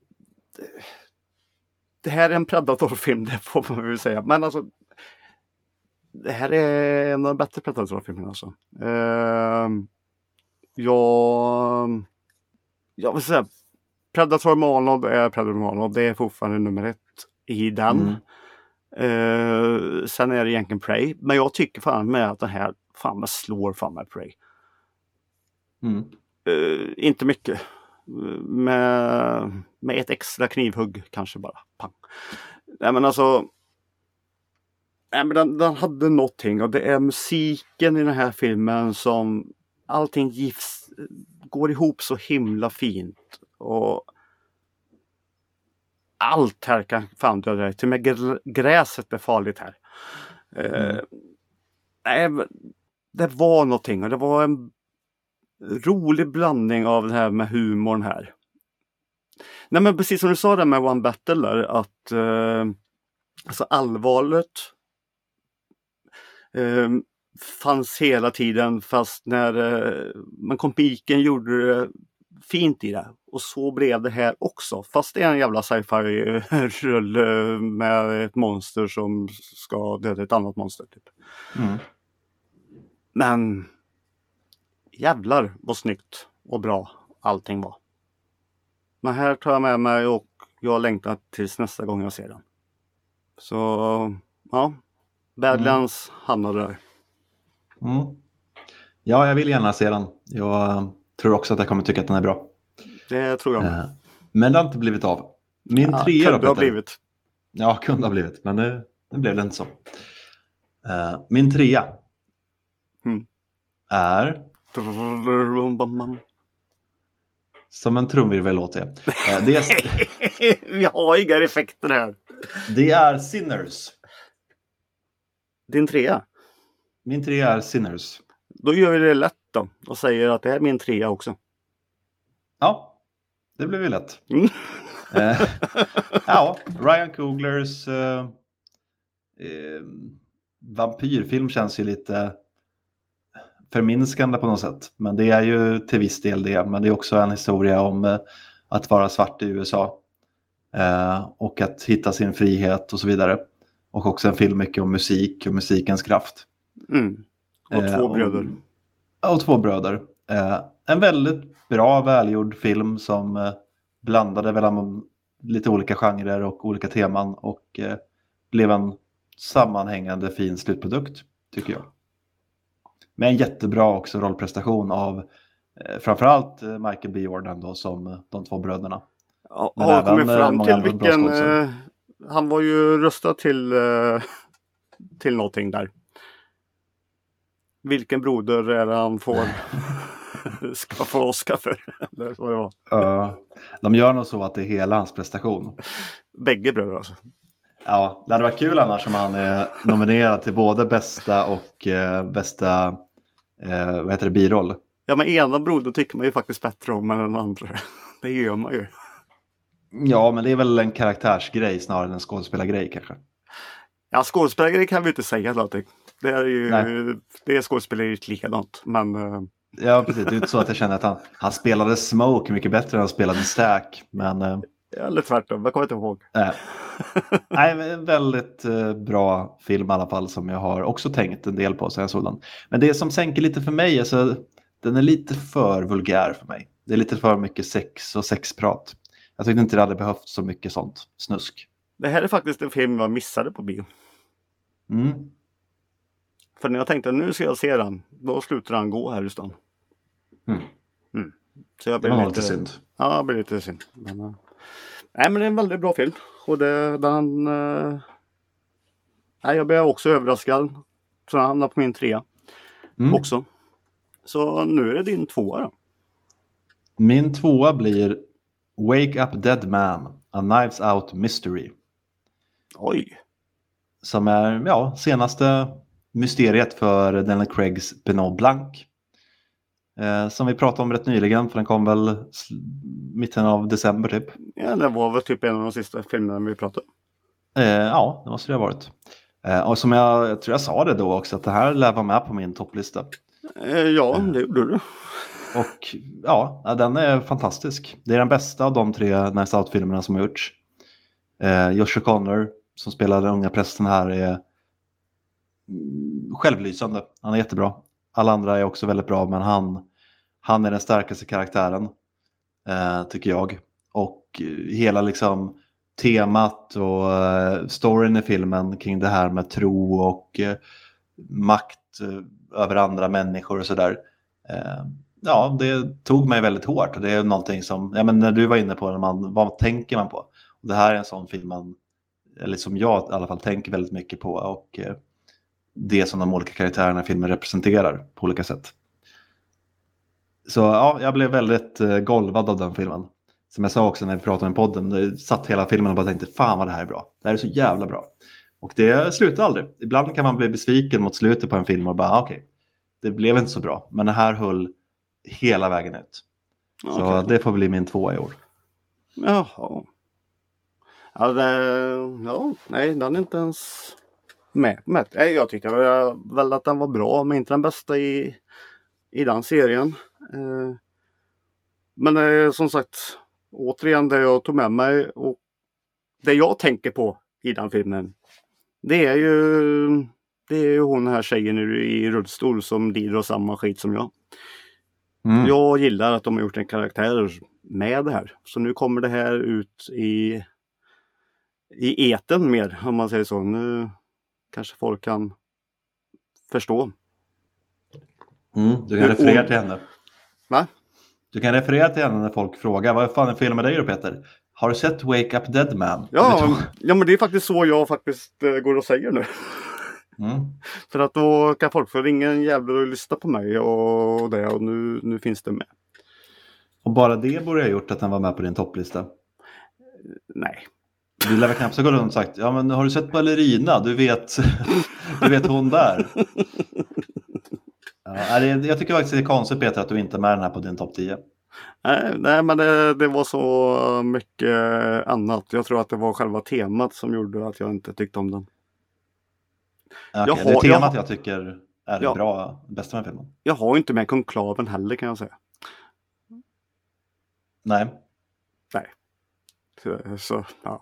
S2: Det här är en Predator-film, det får man väl säga. Men alltså... Det här är en av de bättre Predator-filmerna alltså. Jag vill säga... Predator Arnold är Predator Arnold. Det är fortfarande nummer 1 i den. Sen är det egentligen Prey. Men jag tycker fan med att den här slår fan med Prey. Inte mycket. Med ett extra knivhugg kanske bara. Pang. Nej, men alltså... Nej, men den hade någonting. Och det är musiken i den här filmen som... Allting går ihop så himla fint. Och... Allt här kan fan döda dig. Till och med gräset är farligt här. Nej, det var någonting. Och det var en rolig blandning av det här med humorn här. Nej, men precis som du sa där med One Battle där, att alltså allvaret fanns hela tiden, fast när man komiken gjorde det fint i det. Och så blev det här också. Fast det är en jävla sci-fi-rulle med ett monster som ska döda ett annat monster typ. Men jävlar vad snyggt och bra allting var. Men här tar jag med mig och jag längtar tills nästa gång jag ser den. Så ja, Badlands hamnade där.
S1: Ja, jag vill gärna se den. Jag tror också att jag kommer tycka att den är bra.
S2: Det tror jag.
S1: Men det har inte blivit av. Min 3
S2: kunde ha blivit.
S1: Ja, kunde ha blivit. Men nu blev det inte så. Min 3 är... Som en trumvirvel låter jag.
S2: Vi har inga effekter här.
S1: Det är Sinners.
S2: Din 3?
S1: Min 3 är Sinners.
S2: Då gör vi det lätt då. Och säger att det är min 3 också.
S1: Ja, det blev ju lätt. Ja, Ryan Cooglers vampyrfilm känns ju lite förminskande på något sätt. Men det är ju till viss del det. Men det är också en historia om att vara svart i USA. Och att hitta sin frihet och så vidare. Och också en film mycket om musik och musikens kraft.
S2: Och 2 bröder.
S1: Och 2 bröder. En väldigt bra, välgjord film som blandade mellan lite olika genrer och olika teman. Och blev en sammanhängande fin slutprodukt, tycker jag. Men en jättebra också rollprestation av framförallt Michael B. Jordan då, som de två bröderna.
S2: Ja,
S1: Men
S2: har kommit
S1: även,
S2: fram
S1: många
S2: till
S1: andra bra
S2: vilken...
S1: skådespelare.
S2: han var ju röstad till någonting där. Vilken broder är det han får ska få Oscar för? Det är så det var.
S1: De gör nog så att det är hela hans prestation.
S2: Bägge bröder alltså.
S1: Ja, det hade varit kul annars om han är nominerad till både bästa och bästa biroll.
S2: Ja, men ena brodern tycker man ju faktiskt bättre om än den andra. Det gör man ju.
S1: Ja, men det är väl en karaktärsgrej snarare än en skådespelargrej kanske.
S2: Ja, skådespelargrej kan vi inte säga någonting. Det är ju det är skådespeleriet likadant. Men...
S1: Ja, precis. Det är inte så att jag känner att han spelade Smoke mycket bättre än han spelade Stack. Men...
S2: Eller tvärtom, jag kommer inte ihåg.
S1: Nej, väldigt bra film i alla fall som jag har också tänkt en del på. Så en sådan. Men det som sänker lite för mig, alltså, den är lite för vulgär för mig. Det är lite för mycket sex och sexprat. Jag tyckte inte det hade behövt så mycket sånt snusk.
S2: Det här är faktiskt en film jag missade på bio.
S1: Mm.
S2: För när jag tänkte nu ska jag se den, då slutar han gå här i stan. Så jag blev
S1: lite synd.
S2: Ja, jag blev lite synd. Men, nej, men det är en väldigt bra film. Och jag blev också överraskad. Så han hamnade på min 3 också. Så nu är det din 2 då.
S1: Min 2 blir Wake Up Dead Man, A Knives Out Mystery.
S2: Oj.
S1: Som är senaste mysteriet för Daniel Craigs Benoit Blanc. Som vi pratade om rätt nyligen, för den kom väl mitten av december typ.
S2: Ja, det var väl typ en av de sista filmerna vi pratade om.
S1: Ja, det måste det ha varit. Och som jag tror jag sa det då också, att det här lär vara med på min topplista.
S2: Ja, det gjorde du.
S1: Och ja, den är fantastisk. Det är den bästa av de 3 Knives Out-filmerna som har gjorts. Josh O'Connor som spelar den unga prästen här är självlysande. Han är jättebra. Alla andra är också väldigt bra, men han är den starkaste karaktären, tycker jag. Och hela liksom temat och storyn i filmen kring det här med tro och makt över andra människor och sådär. Ja, det tog mig väldigt hårt. Och det är någonting som, när du var inne på, vad tänker man på? Och det här är en sån film eller som jag i alla fall tänker väldigt mycket på. Och det som de olika karaktärerna i filmen representerar på olika sätt. Så ja, jag blev väldigt golvad av den filmen. Som jag sa också när vi pratade om podden, jag satt hela filmen och bara tänkte, fan vad det här är bra. Det här är så jävla bra. Och det slutar aldrig. Ibland kan man bli besviken mot slutet på en film och bara, okej, det blev inte så bra. Men det här höll hela vägen ut. Så det får bli min 2 i år.
S2: Jaha. Nej, den är inte ens med. Nej, jag tyckte väl att den var bra, men inte den bästa i den serien. Men som sagt, återigen det jag tog med mig och det jag tänker på i den filmen, det är ju hon här tjejen i rullstol som lider av samma skit som jag. Jag gillar att de har gjort en karaktär med det här. Så nu kommer det här ut i eten mer, om man säger så. Nu kanske folk kan förstå.
S1: Du kan referera till henne.
S2: Va?
S1: Du kan referera till henne när folk frågar, vad fan är fel med dig då, Peter? Har du sett Wake Up Dead Man?
S2: Ja, men det är faktiskt så jag faktiskt går och säger nu. För att då kan folk få ringa en jävla och lyssna på mig och det, och nu finns det med. Och
S1: bara det borde ha gjort att den var med på din topplista.
S2: Nej.
S1: Du lär väl knappt så gå runt och sagt, ja men har du sett Ballerina? Du vet hon där. Ja, jag tycker faktiskt det är konstigt, Peter, att du inte är med den här på din topp 10.
S2: Nej, men det var så mycket annat. Jag tror att det var själva temat som gjorde att jag inte tyckte om den.
S1: Okay, det är temat jag tycker är det bra, bästa med filmen.
S2: Jag har inte med konklaven heller, kan jag säga.
S1: Nej.
S2: Så ja.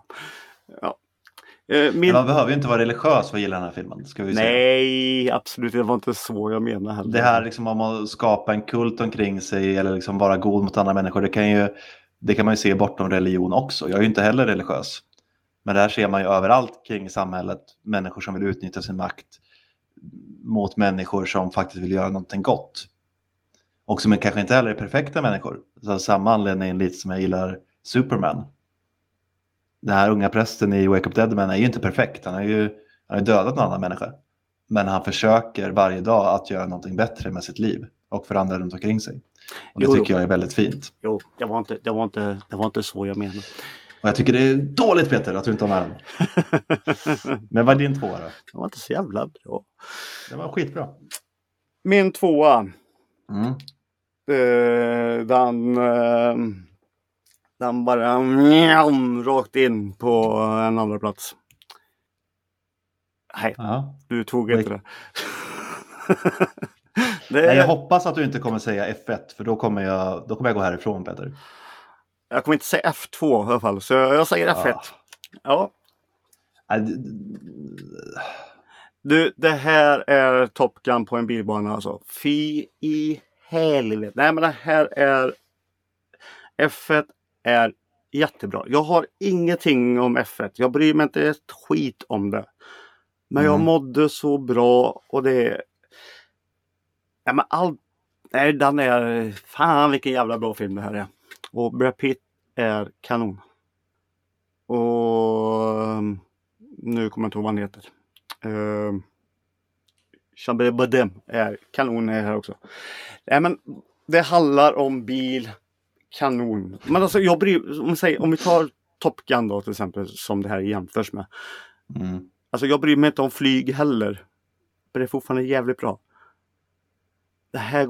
S1: Man behöver ju inte vara religiös för att gilla den här filmen, ska vi säga.
S2: Nej, absolut. Det var inte så jag menar heller.
S1: Det här liksom om att skapa en kult omkring sig eller liksom vara god mot andra människor, det kan man ju se bortom religion också. Jag är ju inte heller religiös. Men det här ser man ju överallt kring samhället. Människor som vill utnyttja sin makt mot människor som faktiskt vill göra någonting gott. Och som kanske inte heller är perfekta människor. Så samma anledning lite som jag gillar Superman. Den här unga prästen i Wake Up Dead Man är ju inte perfekt. Han har dödat en annan människa. Men han försöker varje dag att göra någonting bättre med sitt liv. Och för andra runt omkring sig. Och det tycker jag är väldigt fint.
S2: Jo, det var inte så jag menade.
S1: Och jag tycker det är dåligt, Peter, att du inte har med den. Men vad är din tvåa då?
S2: Det var inte så jävla bra.
S1: Det var skitbra.
S2: Min tvåa.
S1: Mm.
S2: Den bara rakt in på en andra plats. Nej, du tog inte det.
S1: Nej, jag hoppas att du inte kommer säga F1, för då kommer jag gå härifrån, Peter.
S2: Jag kommer inte säga F2 i alla fall, så jag säger F1. Ja. Du, det här är Top Gun på en bilbana alltså. Fy i helvete. Nej, men det här är... F1 är jättebra. Jag har ingenting om F1. Jag bryr mig inte ett skit om det. Men jag mådde så bra och det... Ja, men allt... Nej, den är... Fan, vilken jävla bra film det här är. Och Brad Pitt är kanon. Och... Nu kommer jag inte ihåg vad han heter. Jean-Pierre Bardem är kanon här också. Nej, men det handlar om bil. Kanon. Men alltså om vi tar Top Gun då till exempel, som det här jämförs med. Alltså jag bryr mig inte om flyg heller. Men det är fortfarande jävligt bra. Det här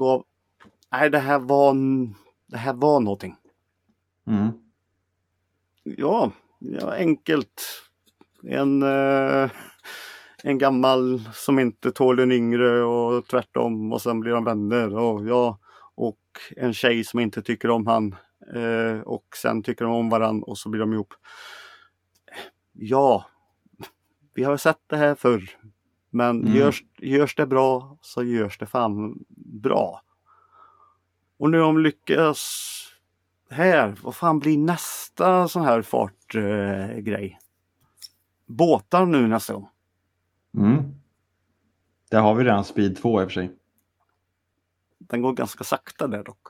S2: var någonting. Ja, enkelt. En gammal som inte tål en yngre och tvärtom, och sen blir de vänner och en tjej som inte tycker om han och sen tycker de om varann och så blir de ihop. Ja, vi har sett det här förr, men görs det bra så görs det fan bra. Och nu de lyckas här, vad fan blir nästa sån här fartgrej? Båtar nu nästa gång.
S1: Där har vi redan Speed 2 i och för sig.
S2: Den går ganska sakta där dock.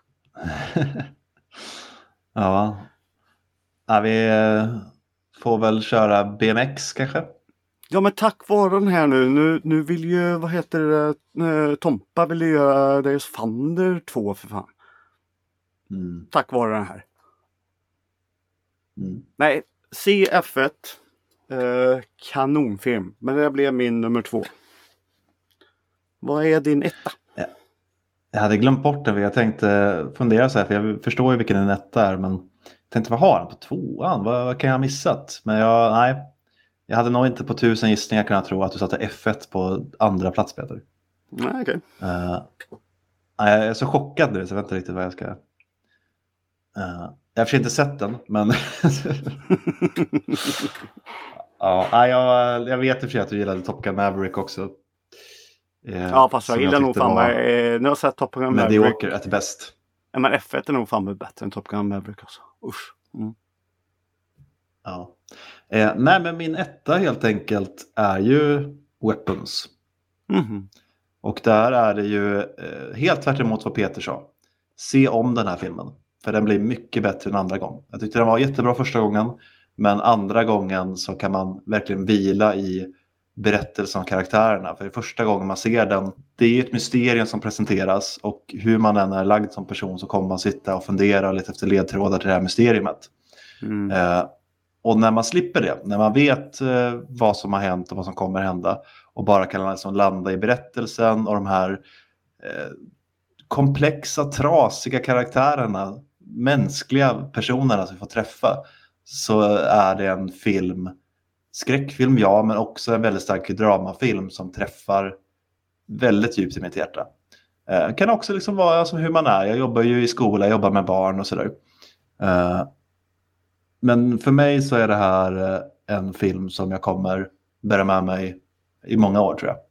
S1: Ja, vi får väl köra BMX kanske.
S2: Ja, men tack vare den här nu vill ju, vad heter det, Tompa vill ju göra Days of Thunder 2 för fan. Tack vare den här. Nej, CF1 kanonfilm, men det blev min nummer 2. Vad är din etta?
S1: Jag hade glömt bort den, för jag tänkte fundera så här, för jag förstår ju vilken en etta är, men jag tänkte, vad har han på tvåan? Vad kan jag ha missat? Men jag hade nog inte på 1000 gissningar kunnat tro att du satte F1 på andra plats, Peter.
S2: Nej, okej.
S1: Jag är så chockad nu så jag vet inte riktigt vad jag ska... jag har för inte sett den, men... jag vet i och för sig att du gillade Top Gun Maverick också.
S2: Ja, fast jag gillar nog fan nu har jag sett Top Gun Maverick.
S1: Medioker är bäst.
S2: Ja, men F1 är nog fan bättre än Top Gun Maverick alltså. Usch.
S1: Ja. Nej, men min etta helt enkelt är ju Weapons. Och där är det ju helt tvärt emot vad Peter sa. Se om den här filmen. För den blir mycket bättre än andra gången. Jag tyckte den var jättebra första gången. Men andra gången så kan man verkligen vila i berättelsen om karaktärerna. För första gången man ser den, det är ett mysterium som presenteras. Och hur man än är lagd som person så kommer man sitta och fundera lite efter ledtrådar till det här mysteriet. Och när man slipper det, när man vet vad som har hänt och vad som kommer hända och bara kan liksom landa i berättelsen och de här komplexa, trasiga karaktärerna, mänskliga personerna som vi får träffa, så är det en film, skräckfilm ja, men också en väldigt stark dramafilm som träffar väldigt djupt i mitt hjärta. Kan också liksom vara som hur man är. Jag jobbar ju i skola, jag jobbar med barn och sådär. Men för mig så är det här en film som jag kommer bära med mig i många år, tror jag.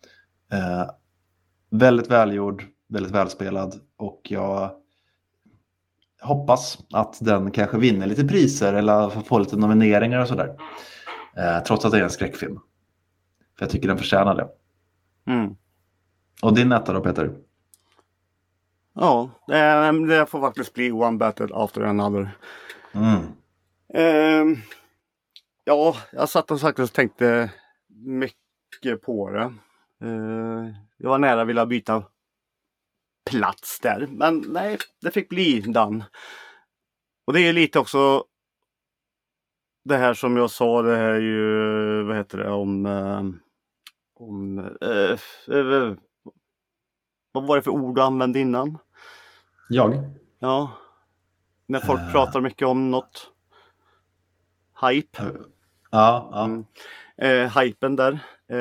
S1: Väldigt välgjord, väldigt välspelad, och jag hoppas att den kanske vinner lite priser eller får lite nomineringar och sådär. Trots att det är en skräckfilm. För jag tycker den förtjänar det.
S2: Mm.
S1: Och din etta då, Peter?
S2: Ja, det får faktiskt bli One Battle After Another. Ja, jag satt och faktiskt tänkte mycket på det. Jag var nära att vilja byta plats där. Men nej, det fick bli den. Och det är lite också det här som jag sa, det här är ju, vad heter det, vad var det för ord du använde innan?
S1: Jag?
S2: Ja, när folk pratar mycket om något. Hype.
S1: Ja.
S2: Hypen där.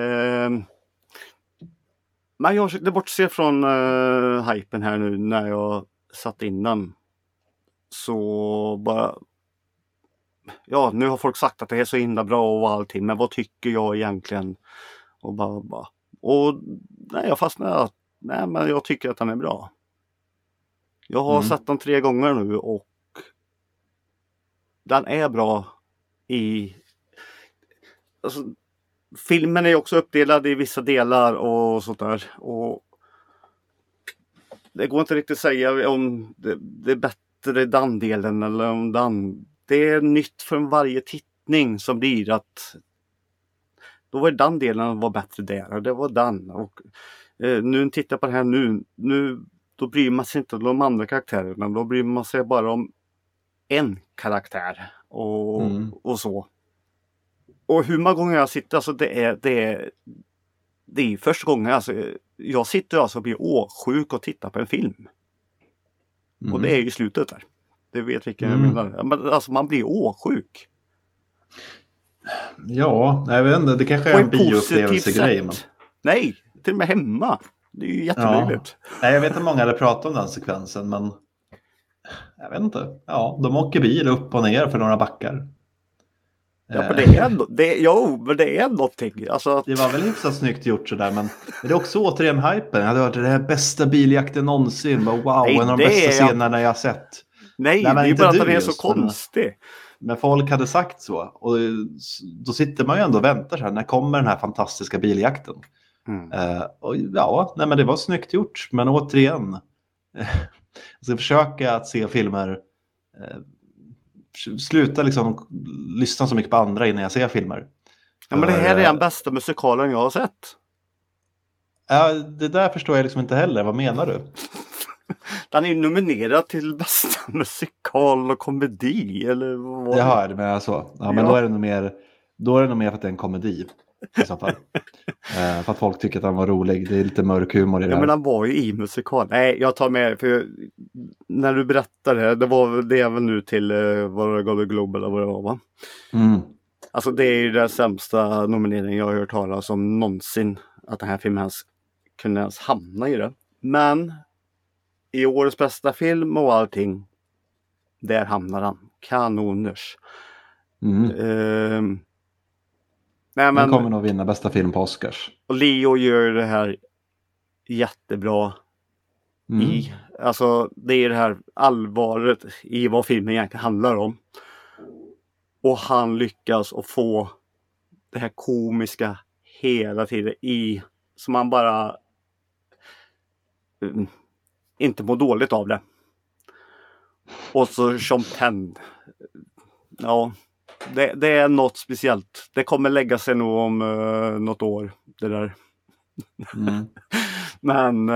S2: Men jag försökte bortse från hypen här nu när jag satt innan. Så bara... Ja, nu har folk sagt att det är så himla bra och allting. Men vad tycker jag egentligen? Och bara... Och nej, jag fastnade. Nej, men jag tycker att den är bra. Jag har sett den 3 gånger nu och den är bra i... Alltså, filmen är också uppdelad i vissa delar och sånt där. Och det går inte riktigt att säga om det är bättre den delen eller om den. Det är nytt från varje tittning som blir att då var den delen var bättre där och det var den. Och nu tittar jag på det här nu då bryr man sig inte om de andra karaktärerna. Då bryr man sig bara om en karaktär och så. Och hur många gånger jag sitter, alltså det är första gången, alltså jag sitter alltså och blir åksjuk och tittar på en film. Och det är ju slutet där. Det vet vilken jag menar. Men alltså man blir åksjuk.
S1: Ja, jag vet inte, det kanske är en bioupplevelsegrej. Men...
S2: Nej, till och med hemma. Det är ju jättelöjligt.
S1: Ja. Nej, jag vet inte många hade pratat om den sekvensen, men jag vet inte. Ja, de åker bil upp och ner för några backar.
S2: Ja, men det är någonting. Alltså...
S1: Det var väl hyfsat snyggt gjort sådär, men det är också återigen hypen. Jag hade hört det här bästa biljakten någonsin. Wow, nej, en av de bästa scenerna jag har sett.
S2: Nej, det är ju bara att den är så konstig.
S1: Men folk hade sagt så. Och då sitter man ju ändå och väntar så här. När kommer den här fantastiska biljakten? Och ja, nej, men det var snyggt gjort. Men återigen. Jag ska försöka att se filmer. Sluta liksom lyssna så mycket på andra innan jag ser filmer.
S2: Ja, men det här är den bästa musikalen jag har sett.
S1: Ja, det där förstår jag liksom inte heller. Vad menar du?
S2: Den är ju nominerad till bästa musikal och komedi. Eller vad?
S1: Jag hörde, men jag så. Ja, men då är det nog mer för att det är en komedi. I så fall. För att folk tycker att den var rolig. Det är lite mörk humor i det.
S2: Ja, men den var ju i musikal. Nej, jag tar med. För när du berättar det är väl nu till Golden Globe eller vad det var, va? Alltså det är ju den sämsta nomineringen jag har hört talas om någonsin. Att den här filmen kunde ens hamna i det. Men i årets bästa film och allting, där hamnar han. Kanoners. Nej, men
S1: den kommer nog vinna bästa film på Oscars.
S2: Och Leo gör det här jättebra. Alltså det är det här allvaret i vad filmen egentligen handlar om. Och han lyckas att få det här komiska hela tiden i, så man bara inte mår dåligt av det. Och så Sean Penn. Ja, det är något speciellt. Det kommer lägga sig nog om något år, det där. Men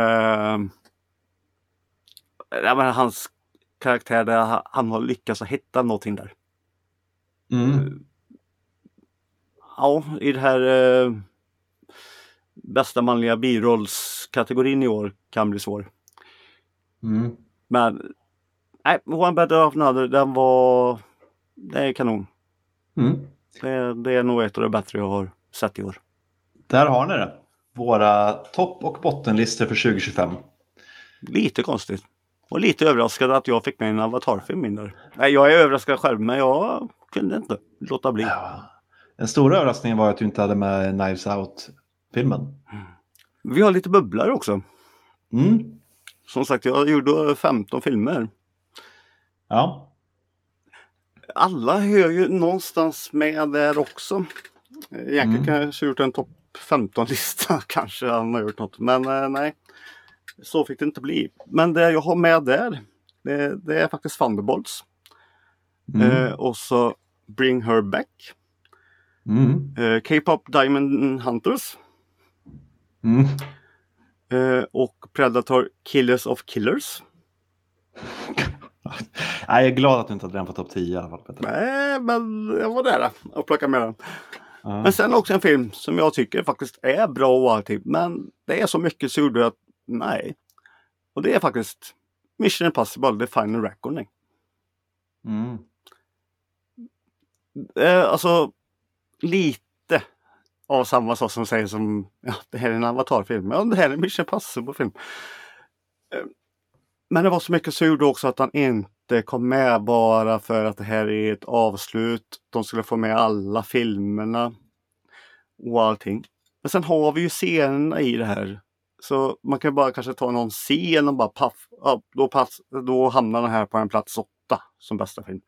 S2: hans karaktär där, han har lyckats att hitta någonting där. Ja, i det här bästa manliga birollskategorin i år kan bli svår. Men nej, One Battle After Another, det är kanon. Det är nog ett av det bättre jag har sett i år.
S1: Där har ni det. Våra topp- och bottenlistor för 2025.
S2: Lite konstigt. Och lite överraskad att jag fick med en Avatar-film in där. Nej, jag är överraskad själv, men jag kunde inte låta bli.
S1: Ja. Den stora överraskningen var att du inte hade med Knives Out-filmen.
S2: Vi har lite bubblare också. Som sagt, jag gjorde 15 filmer.
S1: Ja.
S2: Alla hör ju någonstans med där också. Egentligen kanske gjort en topp 15-lista kanske han har gjort något. Men nej, så fick det inte bli. Men det jag har med där, det är faktiskt Thunderbolts. Och så Bring Her Back. K-pop Diamond Hunters. Och Predator Killers of Killers.
S1: Jag är glad att du inte hade den på topp 10 i alla fall, Peter.
S2: Nej, men jag var där och plockade med den. Men sen också en film som jag tycker faktiskt är bra och allting. Men det är så mycket så gjorde att nej. Och det är faktiskt Mission Impossible, The Final Reckoning. Alltså lite av samma sak som säger som det här är en Avatar-film. Ja, det här är en Mission Impossible-film. Men det var så mycket så gjorde också att han inte kom med bara för att det här är ett avslut. De skulle få med alla filmerna och allting. Men sen har vi ju scenerna i det här. Så man kan bara kanske ta någon scen och bara paff. Ja, då hamnar den här på en plats 8 som bästa film.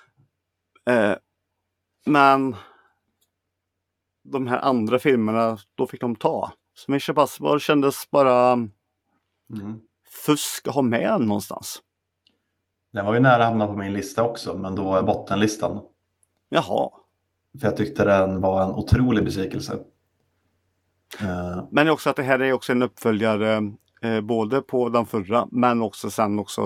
S2: Men de här andra filmerna, då fick de ta. Så Mission Impossible kändes bara fusk att ha med någonstans.
S1: Den var ju nära att hamna på min lista också, men då är bottenlistan.
S2: Jaha.
S1: För jag tyckte den var en otrolig besvikelse.
S2: Men också att det här är också en uppföljare både på den förra, men också sen också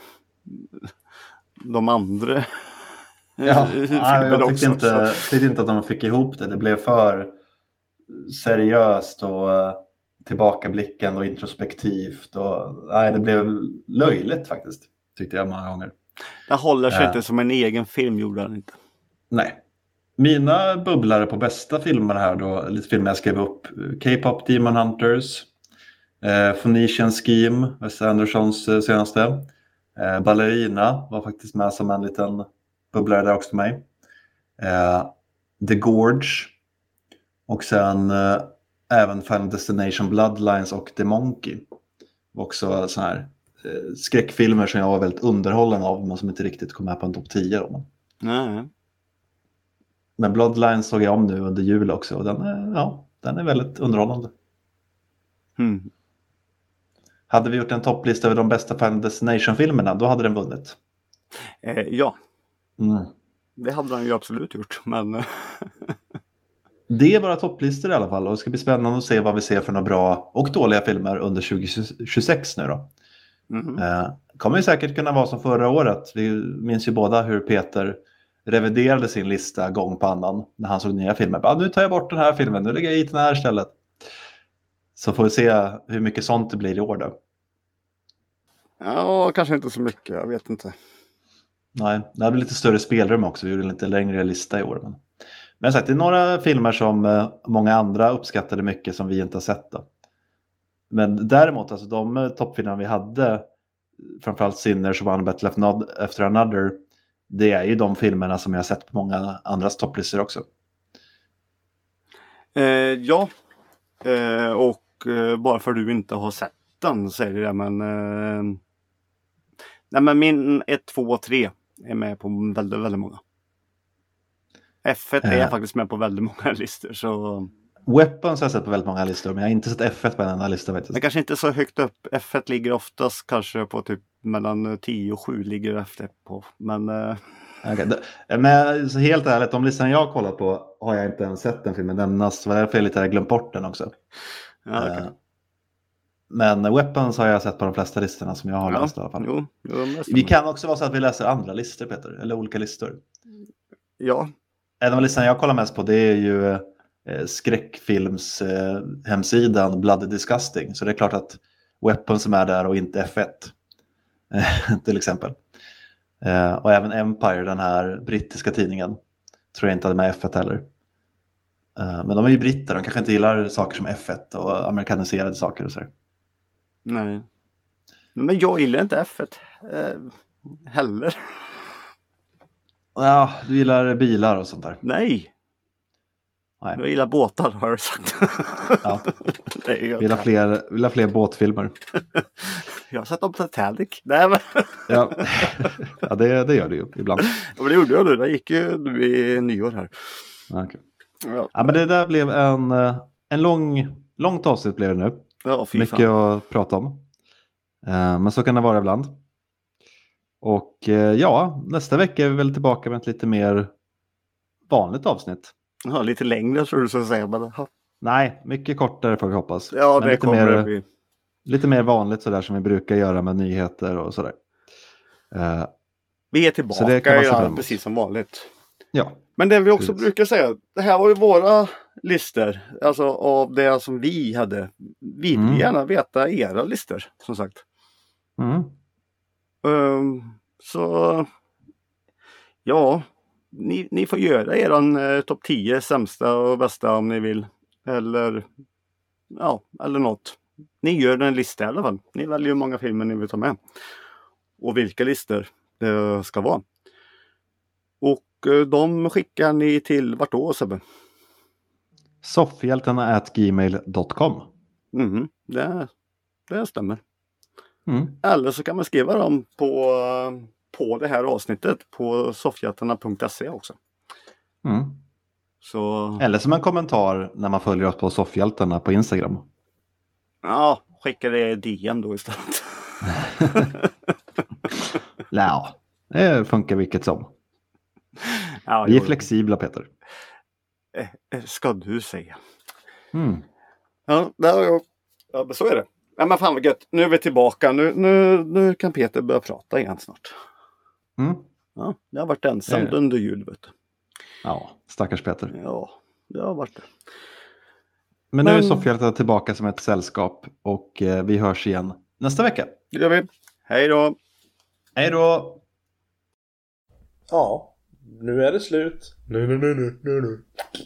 S2: de andra.
S1: Jag tyckte inte att de fick ihop det. Det blev för seriöst och tillbakablickande och introspektivt. Det blev löjligt faktiskt, tyckte jag många gånger.
S2: Det håller sig inte som en egen film, gjorde den inte.
S1: Nej. Mina bubblare på bästa filmer här då, lite filmer jag skrev upp. K-pop Demon Hunters, Phoenician Scheme, Wes Andersons senaste. Ballerina var faktiskt med som en liten bubblare där också för mig. The Gorge. Och sen även Final Destination Bloodlines och The Monkey. Också så här skräckfilmer som jag var väldigt underhållen av, men som inte riktigt kom med på en topp 10 då.
S2: Nej.
S1: Men Bloodlines såg jag om nu under jul också, och den är väldigt underhållande. Hade vi gjort en topplista över de bästa Final Destination-filmerna, då hade den vunnit.
S2: Ja. Det hade den ju absolut gjort, men...
S1: Det är våra topplistor i alla fall, och det ska bli spännande att se vad vi ser för några bra och dåliga filmer under 2026 nu då. Kommer ju säkert kunna vara som förra året. Vi minns ju båda hur Peter reviderade sin lista gång på annan när han såg nya filmer. Nu tar jag bort den här filmen, nu lägger jag hit den här istället. Så får vi se hur mycket sånt det blir i år då.
S2: Ja, kanske inte så mycket, jag vet inte.
S1: Nej, det hade lite större spelrum också. Vi gjorde en lite längre lista i år. Men sagt, det är några filmer som många andra uppskattade mycket som vi inte har sett då. Men däremot, alltså de toppfilmerna vi hade, framförallt Sinners och One Battle After Another, det är ju de filmerna som jag har sett på många andras topplistor också.
S2: Ja, och bara för du inte har sett den säger jag, men nej, men min 1, 2 och 3 är med på väldigt, väldigt många. F1 är faktiskt med på väldigt många listor, så...
S1: Weapons har jag sett på väldigt många listor, men jag har inte sett F1 på en annan lista.
S2: Men kanske inte så högt upp. F1 ligger oftast kanske på typ mellan 10 och 7 ligger F1 på. Men...
S1: Okay. Men så helt ärligt, de listan jag har kollat på har jag inte ens sett den filmen nämnas. Så var därför jag lite glömt bort den också.
S2: Ja, okay.
S1: Men Weapons har jag sett på de flesta listorna som jag har läst i alla fall.
S2: Jo,
S1: vi kan också vara så att vi läser andra listor, Peter. Eller olika listor.
S2: Ja.
S1: En av listorna jag kollar mest på, det är ju skräckfilms hemsidan Bloody Disgusting. Så det är klart att Weapons som är där och inte F1 till exempel. Och även Empire, den här brittiska tidningen, tror jag inte hade med F1 heller. Men de är ju britter, de kanske inte gillar saker som F1 och amerikaniserade saker och så.
S2: Nej. Men jag gillar inte F1 heller.
S1: Ja, du gillar bilar och sånt där.
S2: Nej. Jag gillar båtar, har du sagt.
S1: Ja. Vill ha fler båtfilmer.
S2: Jag har sett om Titanic. Nej, men...
S1: Ja, ja det gör det ju ibland.
S2: Ja, men det gjorde jag nu. Det gick ju nu i nyår här.
S1: Okay.
S2: Ja.
S1: Ja, men det där blev en långt avsnitt blev det nu.
S2: Ja,
S1: mycket att prata om. Men så kan det vara ibland. Och ja, nästa vecka är vi väl tillbaka med ett lite mer vanligt avsnitt.
S2: Ja, lite längre tror du så att säga. Men...
S1: Nej, mycket kortare får vi hoppas.
S2: Ja,
S1: men
S2: det
S1: lite
S2: kommer
S1: mer,
S2: det bli.
S1: Lite mer vanligt sådär som vi brukar göra med nyheter och sådär.
S2: Vi är tillbaka precis som vanligt.
S1: Ja.
S2: Men det vi också brukar säga, det här var ju våra listor, alltså av det som vi hade. Vi vill gärna veta era listor, som sagt. Så ja, ni får göra eran topp 10 sämsta och bästa om ni vill. Eller något. Ni gör en lista i alla fall. Ni väljer hur många filmer ni vill ta med. Och vilka listor det ska vara. Och de skickar ni till vart då, Sebbe?
S1: Soffhjältarna@gmail.com.
S2: Det stämmer. Eller så kan man skriva dem på det här avsnittet på soffhjältarna.se också. Så...
S1: Eller som en kommentar när man följer oss på Soffhjältarna på Instagram.
S2: Ja, skicka det DM då istället.
S1: Ja, det funkar vilket som.
S2: Ja,
S1: vi är flexibla, Peter.
S2: Ska du säga. Ja, men så är det. Ja, men fan vad gött. Nu är vi tillbaka. Nu kan Peter börja prata igen snart. Ja, det har varit ensamt under jul, vet du.
S1: Ja, stackars Peter.
S2: Ja, det har varit det.
S1: Men nu är Soffhjältarna tillbaka som ett sällskap och vi hörs igen nästa vecka.
S2: Det gör vi. Hej då!
S1: Hej då!
S3: Ja, nu är det slut. Nu.